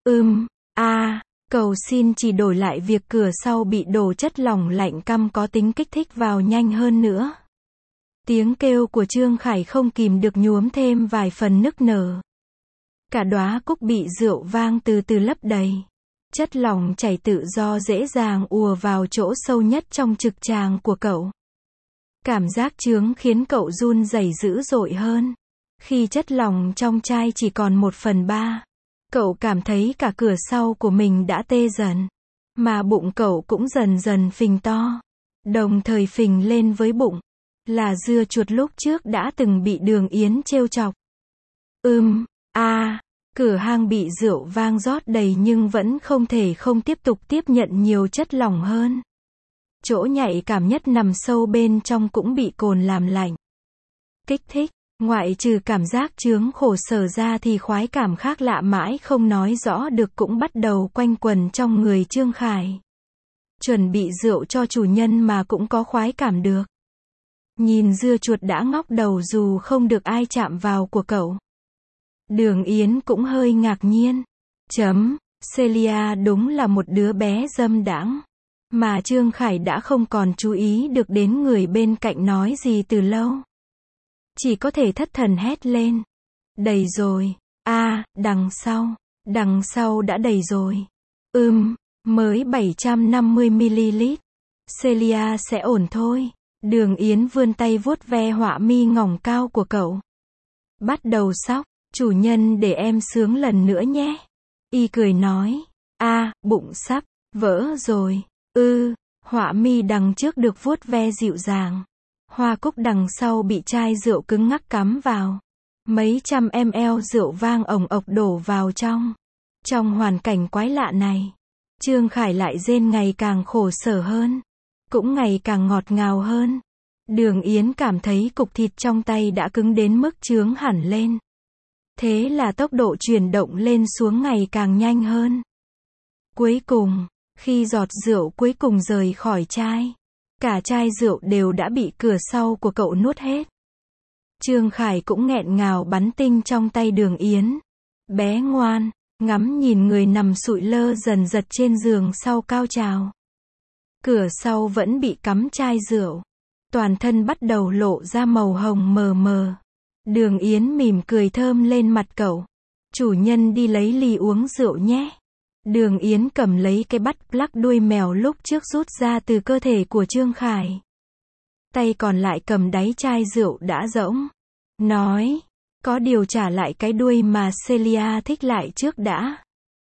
Cầu xin chỉ đổi lại việc cửa sau bị đổ chất lỏng lạnh căm có tính kích thích vào nhanh hơn nữa. Tiếng kêu của Trương Khải không kìm được nhuốm thêm vài phần nức nở. Cả đóa cúc bị rượu vang từ từ lấp đầy. Chất lỏng chảy tự do dễ dàng ùa vào chỗ sâu nhất trong trực tràng của cậu. Cảm giác chướng khiến cậu run rẩy dữ dội hơn. Khi chất lỏng trong chai chỉ còn 1/3, cậu cảm thấy cả cửa sau của mình đã tê dần. Mà bụng cậu cũng dần dần phình to. Đồng thời phình lên với bụng là dưa chuột lúc trước đã từng bị Đường Yến trêu chọc. Cửa hang bị rượu vang rót đầy nhưng vẫn không thể không tiếp tục tiếp nhận nhiều chất lỏng hơn. Chỗ nhạy cảm nhất nằm sâu bên trong cũng bị cồn làm lạnh. Kích thích, ngoại trừ cảm giác chướng khổ sở ra thì khoái cảm khác lạ mãi không nói rõ được cũng bắt đầu quanh quẩn trong người Trương Khải. Chuẩn bị rượu cho chủ nhân mà cũng có khoái cảm được. Nhìn dưa chuột đã ngóc đầu dù không được ai chạm vào của cậu. Đường Yến cũng hơi ngạc nhiên. Celia đúng là một đứa bé dâm đãng. Mà Trương Khải đã không còn chú ý được đến người bên cạnh nói gì từ lâu. Chỉ có thể thất thần hét lên. Đầy rồi. Đằng sau đã đầy rồi. Mới 750ml. Celia sẽ ổn thôi. Đường Yến vươn tay vuốt ve họa mi ngỏng cao của cậu. Bắt đầu sóc. Chủ nhân để em sướng lần nữa nhé. Y cười nói. Bụng sắp vỡ rồi. Họa mi đằng trước được vuốt ve dịu dàng. Hoa cúc đằng sau bị chai rượu cứng ngắc cắm vào. Mấy trăm ml rượu vang ồng ộc đổ vào trong. Trong hoàn cảnh quái lạ này, Trương Khải lại rên ngày càng khổ sở hơn. Cũng ngày càng ngọt ngào hơn. Đường Yến cảm thấy cục thịt trong tay đã cứng đến mức chướng hẳn lên. Thế là tốc độ chuyển động lên xuống ngày càng nhanh hơn. Cuối cùng, khi giọt rượu cuối cùng rời khỏi chai, cả chai rượu đều đã bị cửa sau của cậu nuốt hết. Trương Khải cũng nghẹn ngào bắn tinh trong tay Đường Yến. Bé ngoan, ngắm nhìn người nằm sụi lơ dần giật trên giường sau cao trào. Cửa sau vẫn bị cắm chai rượu. Toàn thân bắt đầu lộ ra màu hồng mờ mờ. Đường Yến mỉm cười thơm lên mặt cậu. Chủ nhân đi lấy ly uống rượu nhé. Đường Yến cầm lấy cái bắt plug đuôi mèo lúc trước rút ra từ cơ thể của Trương Khải. Tay còn lại cầm đáy chai rượu đã rỗng. Nói, có điều trả lại cái đuôi mà Celia thích lại trước đã.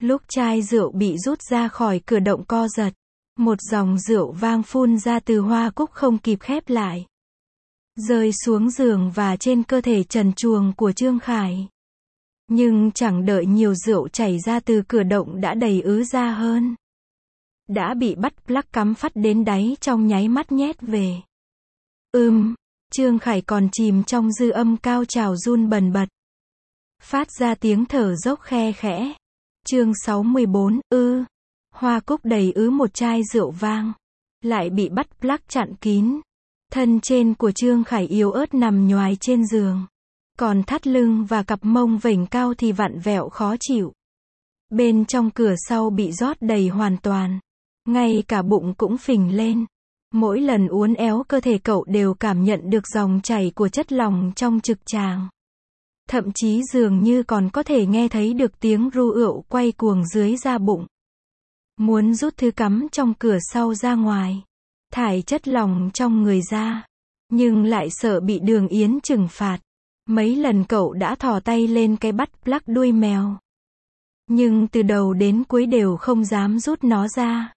Lúc chai rượu bị rút ra khỏi cửa động co giật, một dòng rượu vang phun ra từ hoa cúc không kịp khép lại, rơi xuống giường và trên cơ thể trần truồng của Trương Khải. Nhưng chẳng đợi nhiều rượu chảy ra từ cửa động đã đầy ứ ra hơn. Đã bị bắt plug cắm phắt đến đáy trong nháy mắt nhét về. Trương Khải còn chìm trong dư âm cao trào run bần bật, phát ra tiếng thở dốc khe khẽ. Chương 64, Hoa cúc đầy ứ một chai rượu vang, lại bị bắt plug chặn kín. Thân trên của Trương Khải yếu ớt nằm nhoài trên giường, còn thắt lưng và cặp mông vểnh cao thì vặn vẹo khó chịu. Bên trong cửa sau bị rót đầy hoàn toàn, ngay cả bụng cũng phình lên. Mỗi lần uốn éo cơ thể cậu đều cảm nhận được dòng chảy của chất lỏng trong trực tràng. Thậm chí dường như còn có thể nghe thấy được tiếng ru ựu quay cuồng dưới da bụng. Muốn rút thứ cắm trong cửa sau ra ngoài, thải chất lỏng trong người ra, nhưng lại sợ bị Đường Yến trừng phạt. Mấy lần cậu đã thò tay lên cái bắt plug đuôi mèo, nhưng từ đầu đến cuối đều không dám rút nó ra.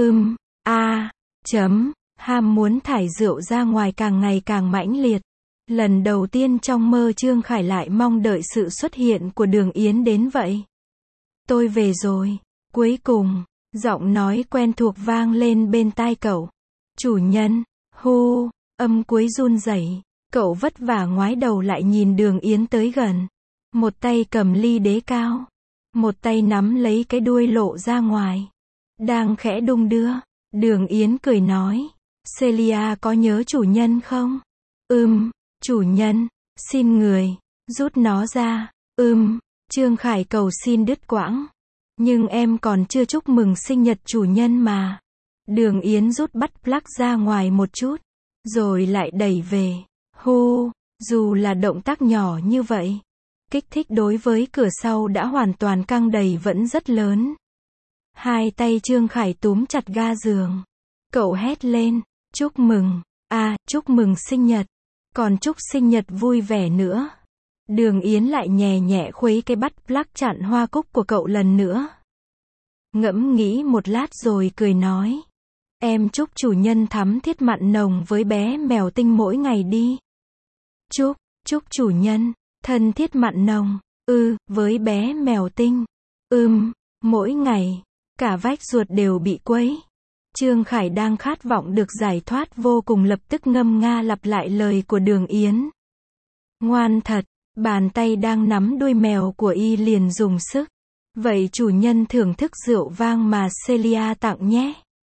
Ham muốn thải rượu ra ngoài càng ngày càng mãnh liệt. Lần đầu tiên trong mơ Trương Khải lại mong đợi sự xuất hiện của Đường Yến đến vậy. Tôi về rồi. Cuối cùng, giọng nói quen thuộc vang lên bên tai cậu. Chủ nhân, âm cuối run rẩy. Cậu vất vả ngoái đầu lại nhìn Đường Yến tới gần. Một tay cầm ly đế cao, một tay nắm lấy cái đuôi lộ ra ngoài, đang khẽ đung đưa. Đường Yến cười nói, Celia có nhớ chủ nhân không? Chủ nhân, xin người, rút nó ra. Trương Khải cầu xin đứt quãng. Nhưng em còn chưa chúc mừng sinh nhật chủ nhân mà. Đường Yến rút bắt plug ra ngoài một chút, rồi lại đẩy về. Dù là động tác nhỏ như vậy, kích thích đối với cửa sau đã hoàn toàn căng đầy vẫn rất lớn. Hai tay Trương Khải túm chặt ga giường. Cậu hét lên, chúc mừng, chúc mừng sinh nhật, còn chúc sinh nhật vui vẻ nữa. Đường Yến lại nhẹ nhẹ khuấy cái bắt plug chặn hoa cúc của cậu lần nữa. Ngẫm nghĩ một lát rồi cười nói, em chúc chủ nhân thắm thiết mặn nồng với bé mèo tinh mỗi ngày đi. Chúc chủ nhân thân thiết mặn nồng, với bé mèo tinh. Mỗi ngày, cả vách ruột đều bị quấy. Trương Khải đang khát vọng được giải thoát vô cùng, lập tức ngâm nga lặp lại lời của Đường Yến. Ngoan thật, bàn tay đang nắm đuôi mèo của y liền dùng sức. Vậy chủ nhân thưởng thức rượu vang mà Celia tặng nhé.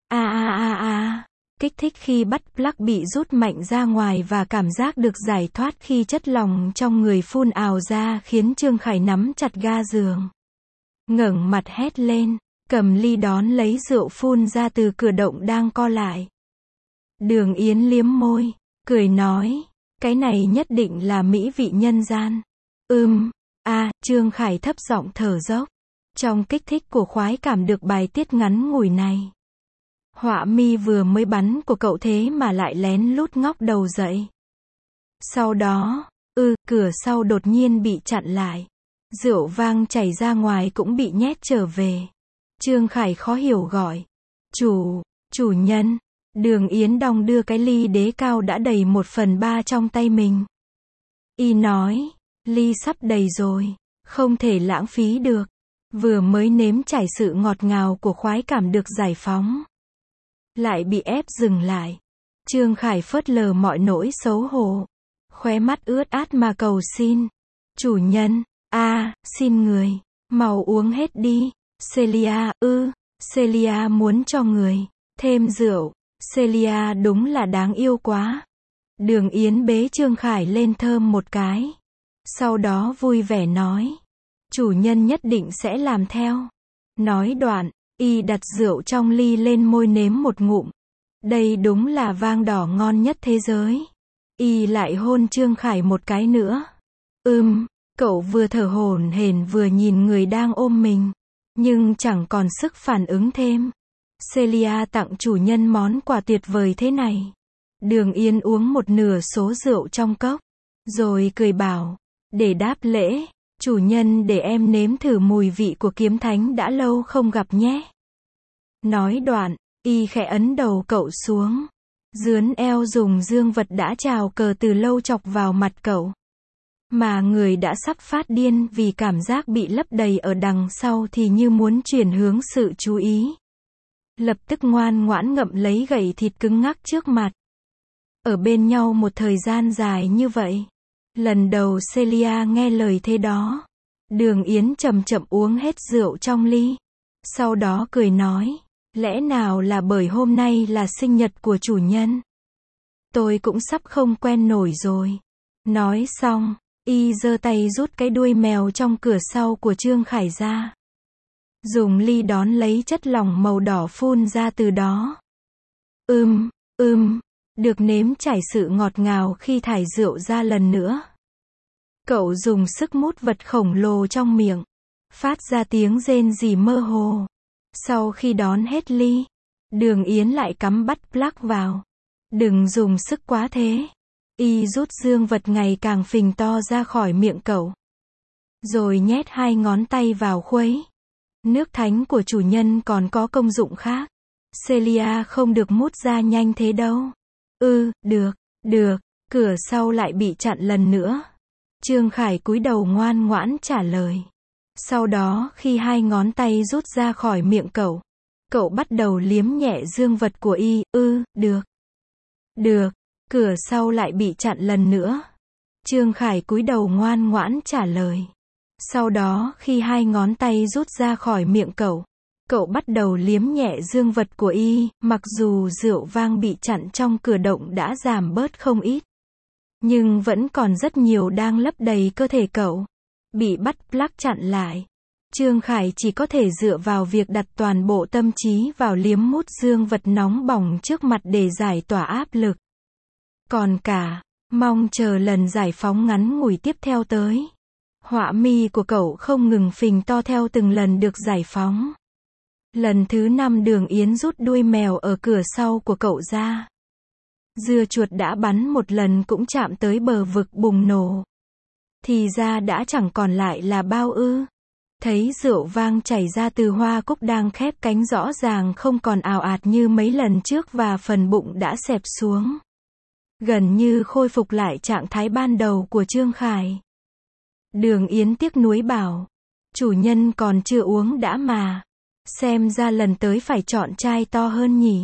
Kích thích khi bắt plug bị rút mạnh ra ngoài và cảm giác được giải thoát khi chất lỏng trong người phun ào ra khiến Trương Khải nắm chặt ga giường, ngẩng mặt hét lên, cầm ly đón lấy rượu phun ra từ cửa động đang co lại. Đường Yến liếm môi, cười nói, cái này nhất định là mỹ vị nhân gian. Trương Khải thấp giọng thở dốc. Trong kích thích của khoái cảm được bài tiết ngắn ngủi này, họa mi vừa mới bắn của cậu thế mà lại lén lút ngóc đầu dậy. Sau đó, cửa sau đột nhiên bị chặn lại. Rượu vang chảy ra ngoài cũng bị nhét trở về. Trương Khải khó hiểu gọi, chủ nhân. Đường Yến đong đưa cái ly đế cao đã đầy 1/3 trong tay mình. Y nói, ly sắp đầy rồi, không thể lãng phí được. Vừa mới nếm trải sự ngọt ngào của khoái cảm được giải phóng, lại bị ép dừng lại. Trương Khải phớt lờ mọi nỗi xấu hổ, khóe mắt ướt át mà cầu xin. Chủ nhân, xin người, mau uống hết đi. Celia, Celia muốn cho người thêm rượu. Celia đúng là đáng yêu quá. Đường Yến bế Trương Khải lên thơm một cái. Sau đó vui vẻ nói, chủ nhân nhất định sẽ làm theo. Nói đoạn, y đặt rượu trong ly lên môi nếm một ngụm. Đây đúng là vang đỏ ngon nhất thế giới. Y lại hôn Trương Khải một cái nữa. Cậu vừa thở hổn hển vừa nhìn người đang ôm mình, nhưng chẳng còn sức phản ứng thêm. Celia tặng chủ nhân món quà tuyệt vời thế này. Đường Yến uống một nửa số rượu trong cốc, rồi cười bảo, để đáp lễ, Chủ nhân để em nếm thử mùi vị của kiếm thánh đã lâu không gặp nhé. Nói đoạn, y khẽ ấn đầu cậu xuống. Dướn eo dùng dương vật đã trào cờ từ lâu chọc vào mặt cậu. Mà người đã sắp phát điên vì cảm giác bị lấp đầy ở đằng sau thì như muốn chuyển hướng sự chú ý. Lập tức ngoan ngoãn ngậm lấy gậy thịt cứng ngắc trước mặt. Ở bên nhau một thời gian dài như vậy. Lần đầu Celia nghe lời thế đó. Đường Yến chậm chậm uống hết rượu trong ly. Sau đó cười nói, lẽ nào là bởi hôm nay là sinh nhật của chủ nhân? Tôi cũng sắp không quen nổi rồi. Nói xong, y giơ tay rút cái đuôi mèo trong cửa sau của Trương Khải ra. Dùng ly đón lấy chất lỏng màu đỏ phun ra từ đó. Được nếm trải sự ngọt ngào khi thải rượu ra lần nữa. Cậu dùng sức mút vật khổng lồ trong miệng, phát ra tiếng rên rỉ mơ hồ. Sau khi đón hết ly, Đường Yến lại cắm bắt plug vào. Đừng dùng sức quá thế. Y rút dương vật ngày càng phình to ra khỏi miệng cậu. Rồi nhét hai ngón tay vào khuấy. Nước thánh của chủ nhân còn có công dụng khác. Celia không được mút ra nhanh thế đâu. Được, cửa sau lại bị chặn lần nữa. Trương Khải cúi đầu ngoan ngoãn trả lời. Sau đó khi hai ngón tay rút ra khỏi miệng cậu bắt đầu liếm nhẹ dương vật của y. Được, cửa sau lại bị chặn lần nữa. Trương Khải cúi đầu ngoan ngoãn trả lời. Sau đó khi hai ngón tay rút ra khỏi miệng cậu bắt đầu liếm nhẹ dương vật của y, mặc dù rượu vang bị chặn trong cửa động đã giảm bớt không ít. Nhưng vẫn còn rất nhiều đang lấp đầy cơ thể cậu. Bị bắt plug chặn lại. Trương Khải chỉ có thể dựa vào việc đặt toàn bộ tâm trí vào liếm mút dương vật nóng bỏng trước mặt để giải tỏa áp lực. Còn cả, mong chờ lần giải phóng ngắn ngủi tiếp theo tới. Họa mi của cậu không ngừng phình to theo từng lần được giải phóng. Lần thứ 5 Đường Yến rút đuôi mèo ở cửa sau của cậu ra. Dưa chuột đã bắn một lần cũng chạm tới bờ vực bùng nổ. Thì ra đã chẳng còn lại là bao ư. Thấy rượu vang chảy ra từ hoa cúc đang khép cánh rõ ràng không còn ào ạt như mấy lần trước và phần bụng đã xẹp xuống. Gần như khôi phục lại trạng thái ban đầu của Trương Khải. Đường Yến tiếc nuối bảo. Chủ nhân còn chưa uống đã mà. Xem ra lần tới phải chọn chai to hơn nhỉ.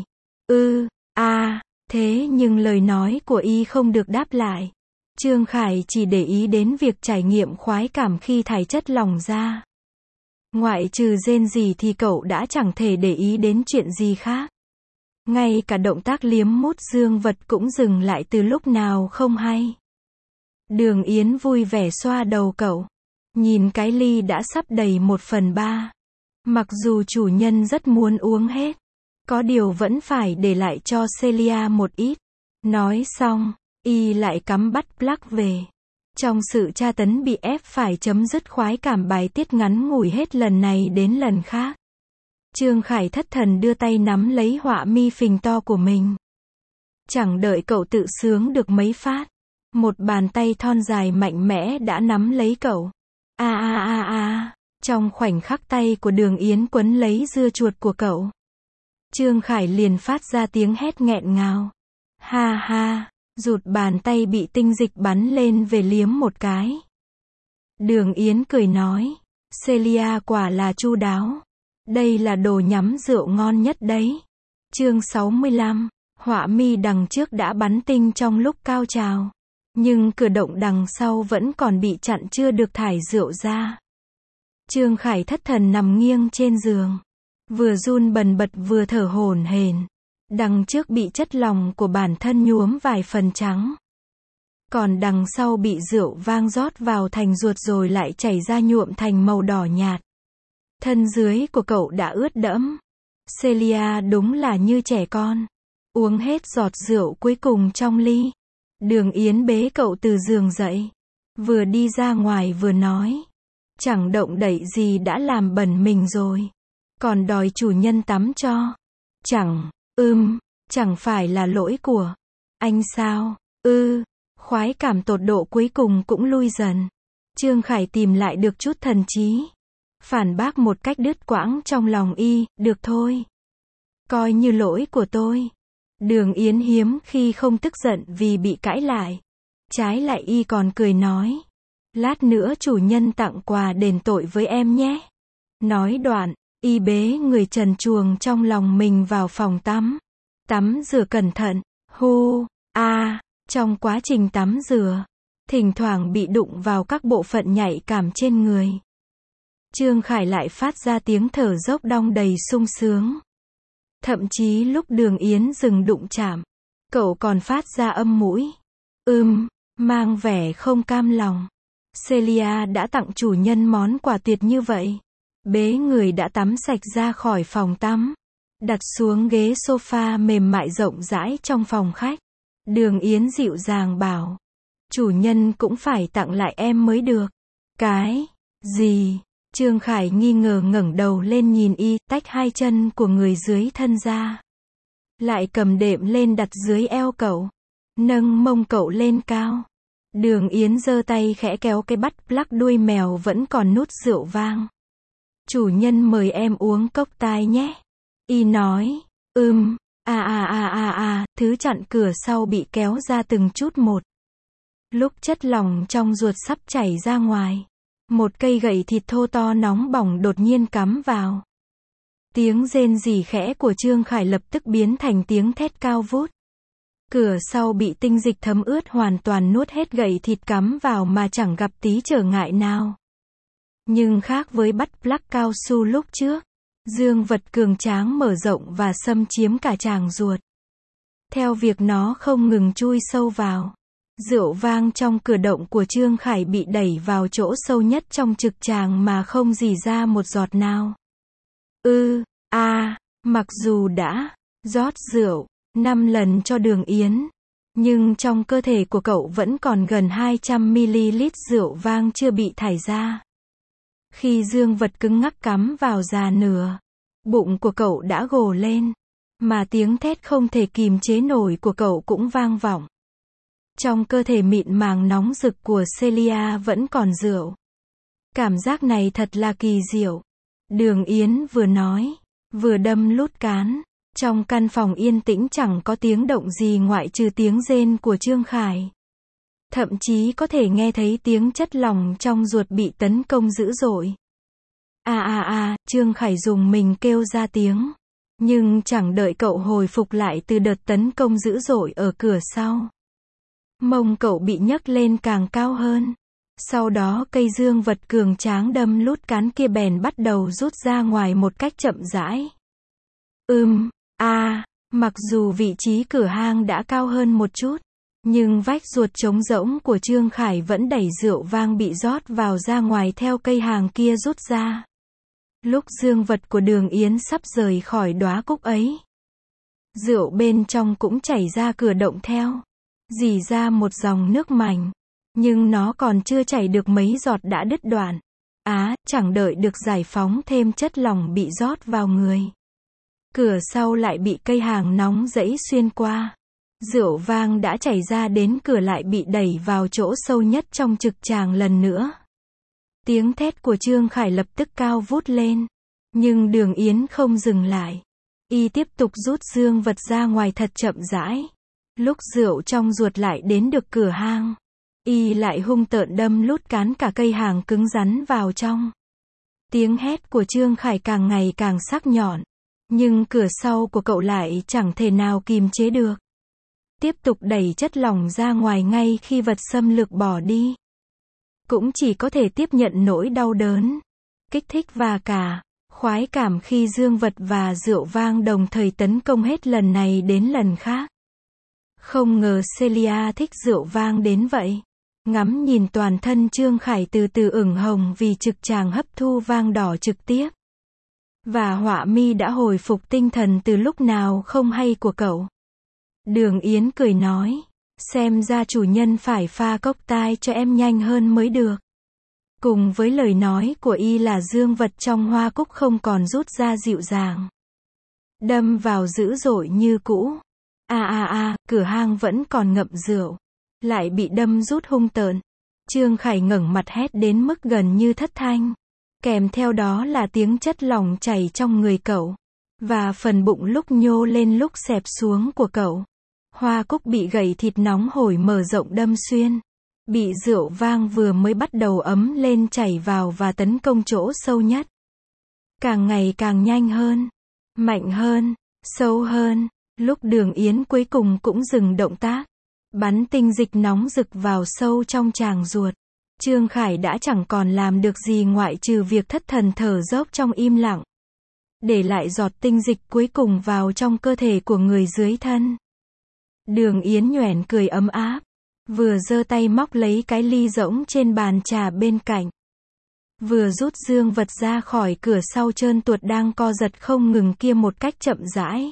Thế nhưng lời nói của y không được đáp lại. Trương Khải chỉ để ý đến việc trải nghiệm khoái cảm khi thải chất lỏng ra. Ngoại trừ rên rỉ thì cậu đã chẳng thể để ý đến chuyện gì khác. Ngay cả động tác liếm mút dương vật cũng dừng lại từ lúc nào không hay. Đường Yến vui vẻ xoa đầu cậu. Nhìn cái ly đã sắp đầy 1/3. Mặc dù chủ nhân rất muốn uống hết. Có điều vẫn phải để lại cho Celia một ít. Nói xong, y lại cắm bắt plug về. Trong sự tra tấn bị ép phải chấm dứt khoái cảm bài tiết ngắn ngủi hết lần này đến lần khác. Trương Khải thất thần đưa tay nắm lấy họa mi phình to của mình. Chẳng đợi cậu tự sướng được mấy phát. Một bàn tay thon dài mạnh mẽ đã nắm lấy cậu. Trong khoảnh khắc tay của Đường Yến quấn lấy dưa chuột của cậu. Trương Khải liền phát ra tiếng hét nghẹn ngào. Ha, rụt bàn tay bị tinh dịch bắn lên về liếm một cái. Đường Yến cười nói. Celia quả là chu đáo. Đây là đồ nhắm rượu ngon nhất đấy. Chương 65. Họa mi đằng trước đã bắn tinh trong lúc cao trào. Nhưng cửa động đằng sau vẫn còn bị chặn chưa được thải rượu ra. Trương Khải thất thần nằm nghiêng trên giường. Vừa run bần bật vừa thở hổn hển. Đằng trước bị chất lỏng của bản thân nhuốm vài phần trắng. Còn đằng sau bị rượu vang rót vào thành ruột rồi lại chảy ra nhuộm thành màu đỏ nhạt. Thân dưới của cậu đã ướt đẫm. Celia đúng là như trẻ con. Uống hết giọt rượu cuối cùng trong ly. Đường Yến bế cậu từ giường dậy. Vừa đi ra ngoài vừa nói. Chẳng động đậy gì đã làm bẩn mình rồi. Còn đòi chủ nhân tắm cho. Chẳng phải là lỗi của anh sao? Khoái cảm tột độ cuối cùng cũng lui dần. Trương Khải tìm lại được chút thần trí. Phản bác một cách đứt quãng trong lòng y, được thôi. Coi như lỗi của tôi. Đường Yến hiếm khi không tức giận vì bị cãi lại. Trái lại y còn cười nói. Lát nữa chủ nhân tặng quà đền tội với em nhé. Nói đoạn, y bế người trần truồng trong lòng mình vào phòng tắm. Tắm rửa cẩn thận, trong quá trình tắm rửa, thỉnh thoảng bị đụng vào các bộ phận nhạy cảm trên người. Trương Khải lại phát ra tiếng thở dốc đong đầy sung sướng. Thậm chí lúc Đường Yến dừng đụng chạm, cậu còn phát ra âm mũi. Mang vẻ không cam lòng. Celia đã tặng chủ nhân món quà tuyệt như vậy. Bế người đã tắm sạch ra khỏi phòng tắm. Đặt xuống ghế sofa mềm mại rộng rãi trong phòng khách. Đường Yến dịu dàng bảo. Chủ nhân cũng phải tặng lại em mới được. Cái gì? Trương Khải nghi ngờ ngẩng đầu lên nhìn y, tách hai chân của người dưới thân ra. Lại cầm đệm lên đặt dưới eo cậu. Nâng mông cậu lên cao. Đường Yến giơ tay khẽ kéo cái bắt plug đuôi mèo vẫn còn nút rượu vang. Chủ nhân mời em uống cốc tai nhé. Y nói. Thứ chặn cửa sau bị kéo ra từng chút một. Lúc chất lỏng trong ruột sắp chảy ra ngoài. Một cây gậy thịt thô to nóng bỏng đột nhiên cắm vào. Tiếng rên rỉ khẽ của Trương Khải lập tức biến thành tiếng thét cao vút. Cửa sau bị tinh dịch thấm ướt hoàn toàn nuốt hết gậy thịt cắm vào mà chẳng gặp tí trở ngại nào. Nhưng khác với bắt plug cao su lúc trước, dương vật cường tráng mở rộng và xâm chiếm cả tràng ruột. Theo việc nó không ngừng chui sâu vào. Rượu vang trong cửa động của Trương Khải bị đẩy vào chỗ sâu nhất trong trực tràng mà không rỉ ra một giọt nào. Mặc dù đã rót rượu 5 lần cho Đường Yến, nhưng trong cơ thể của cậu vẫn còn gần 200ml rượu vang chưa bị thải ra. Khi dương vật cứng ngắc cắm vào già nửa, bụng của cậu đã gồ lên, mà tiếng thét không thể kìm chế nổi của cậu cũng vang vọng. Trong cơ thể mịn màng nóng rực của Celia vẫn còn rượu. Cảm giác này thật là kỳ diệu. Đường Yến vừa nói, vừa đâm lút cán. Trong căn phòng yên tĩnh chẳng có tiếng động gì ngoại trừ tiếng rên của Trương Khải. Thậm chí có thể nghe thấy tiếng chất lỏng trong ruột bị tấn công dữ dội. Trương Khải dùng mình kêu ra tiếng. Nhưng chẳng đợi cậu hồi phục lại từ đợt tấn công dữ dội ở cửa sau. Mông cậu bị nhấc lên càng cao hơn. Sau đó cây dương vật cường tráng đâm lút cán kia bèn bắt đầu rút ra ngoài một cách chậm rãi. Mặc dù vị trí cửa hang đã cao hơn một chút, nhưng vách ruột trống rỗng của Trương Khải vẫn đẩy rượu vang bị rót vào ra ngoài theo cây hang kia rút ra. Lúc dương vật của Đường Yến sắp rời khỏi đóa cúc ấy, rượu bên trong cũng chảy ra cửa động theo, rỉ ra một dòng nước mảnh, nhưng nó còn chưa chảy được mấy giọt đã đứt đoạn. Chẳng đợi được giải phóng thêm chất lỏng bị rót vào người. Cửa sau lại bị cây hang nóng rẫy xuyên qua. Rượu vang đã chảy ra đến cửa lại bị đẩy vào chỗ sâu nhất trong trực tràng lần nữa. Tiếng thét của Trương Khải lập tức cao vút lên. Nhưng Đường Yến không dừng lại. Y tiếp tục rút dương vật ra ngoài thật chậm rãi. Lúc rượu trong ruột lại đến được cửa hang, y lại hung tợn đâm lút cán cả cây hang cứng rắn vào trong. Tiếng hét của Trương Khải càng ngày càng sắc nhọn. Nhưng cửa sau của cậu lại chẳng thể nào kìm chế được. Tiếp tục đẩy chất lỏng ra ngoài ngay khi vật xâm lược bỏ đi. Cũng chỉ có thể tiếp nhận nỗi đau đớn, kích thích và cả khoái cảm khi dương vật và rượu vang đồng thời tấn công hết lần này đến lần khác. Không ngờ Celia thích rượu vang đến vậy. Ngắm nhìn toàn thân Trương Khải từ từ ửng hồng vì trực tràng hấp thu vang đỏ trực tiếp. Và họa mi đã hồi phục tinh thần từ lúc nào không hay của cậu. Đường Yến cười nói, xem ra chủ nhân phải pha cốc tai cho em nhanh hơn mới được. Cùng với lời nói của y là dương vật trong hoa cúc không còn rút ra dịu dàng. Đâm vào dữ dội như cũ. Cửa hang vẫn còn ngậm rượu. Lại bị đâm rút hung tợn. Trương Khải ngẩng mặt hét đến mức gần như thất thanh. Kèm theo đó là tiếng chất lỏng chảy trong người cậu. Và phần bụng lúc nhô lên lúc xẹp xuống của cậu. Hoa cúc bị gậy thịt nóng hổi mở rộng đâm xuyên. Bị rượu vang vừa mới bắt đầu ấm lên chảy vào và tấn công chỗ sâu nhất. Càng ngày càng nhanh hơn, mạnh hơn, sâu hơn. Lúc Đường Yến cuối cùng cũng dừng động tác. Bắn tinh dịch nóng rực vào sâu trong tràng ruột. Trương Khải đã chẳng còn làm được gì ngoại trừ việc thất thần thở dốc trong im lặng. Để lại giọt tinh dịch cuối cùng vào trong cơ thể của người dưới thân. Đường Yến nhoẻn cười ấm áp. Vừa giơ tay móc lấy cái ly rỗng trên bàn trà bên cạnh. Vừa rút dương vật ra khỏi cửa sau trơn tuột đang co giật không ngừng kia một cách chậm rãi.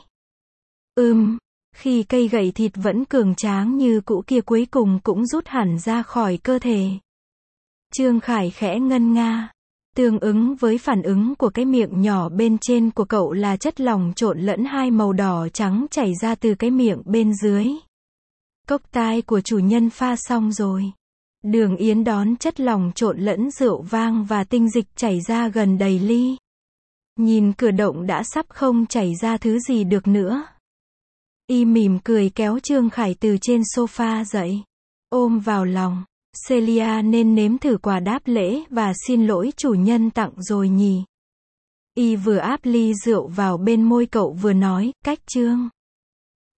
Khi cây gậy thịt vẫn cường tráng như cũ kia cuối cùng cũng rút hẳn ra khỏi cơ thể. Trương Khải khẽ ngân nga. Tương ứng với phản ứng của cái miệng nhỏ bên trên của cậu là chất lỏng trộn lẫn hai màu đỏ trắng chảy ra từ cái miệng bên dưới. Cốc tai của chủ nhân pha xong rồi. Đường Yến đón chất lỏng trộn lẫn rượu vang và tinh dịch chảy ra gần đầy ly. Nhìn cửa động đã sắp không chảy ra thứ gì được nữa. Y mỉm cười kéo Trương Khải từ trên sofa dậy. Ôm vào lòng. Celia nên nếm thử quà đáp lễ và xin lỗi chủ nhân tặng rồi nhỉ. Y vừa áp ly rượu vào bên môi cậu vừa nói, cách Trương.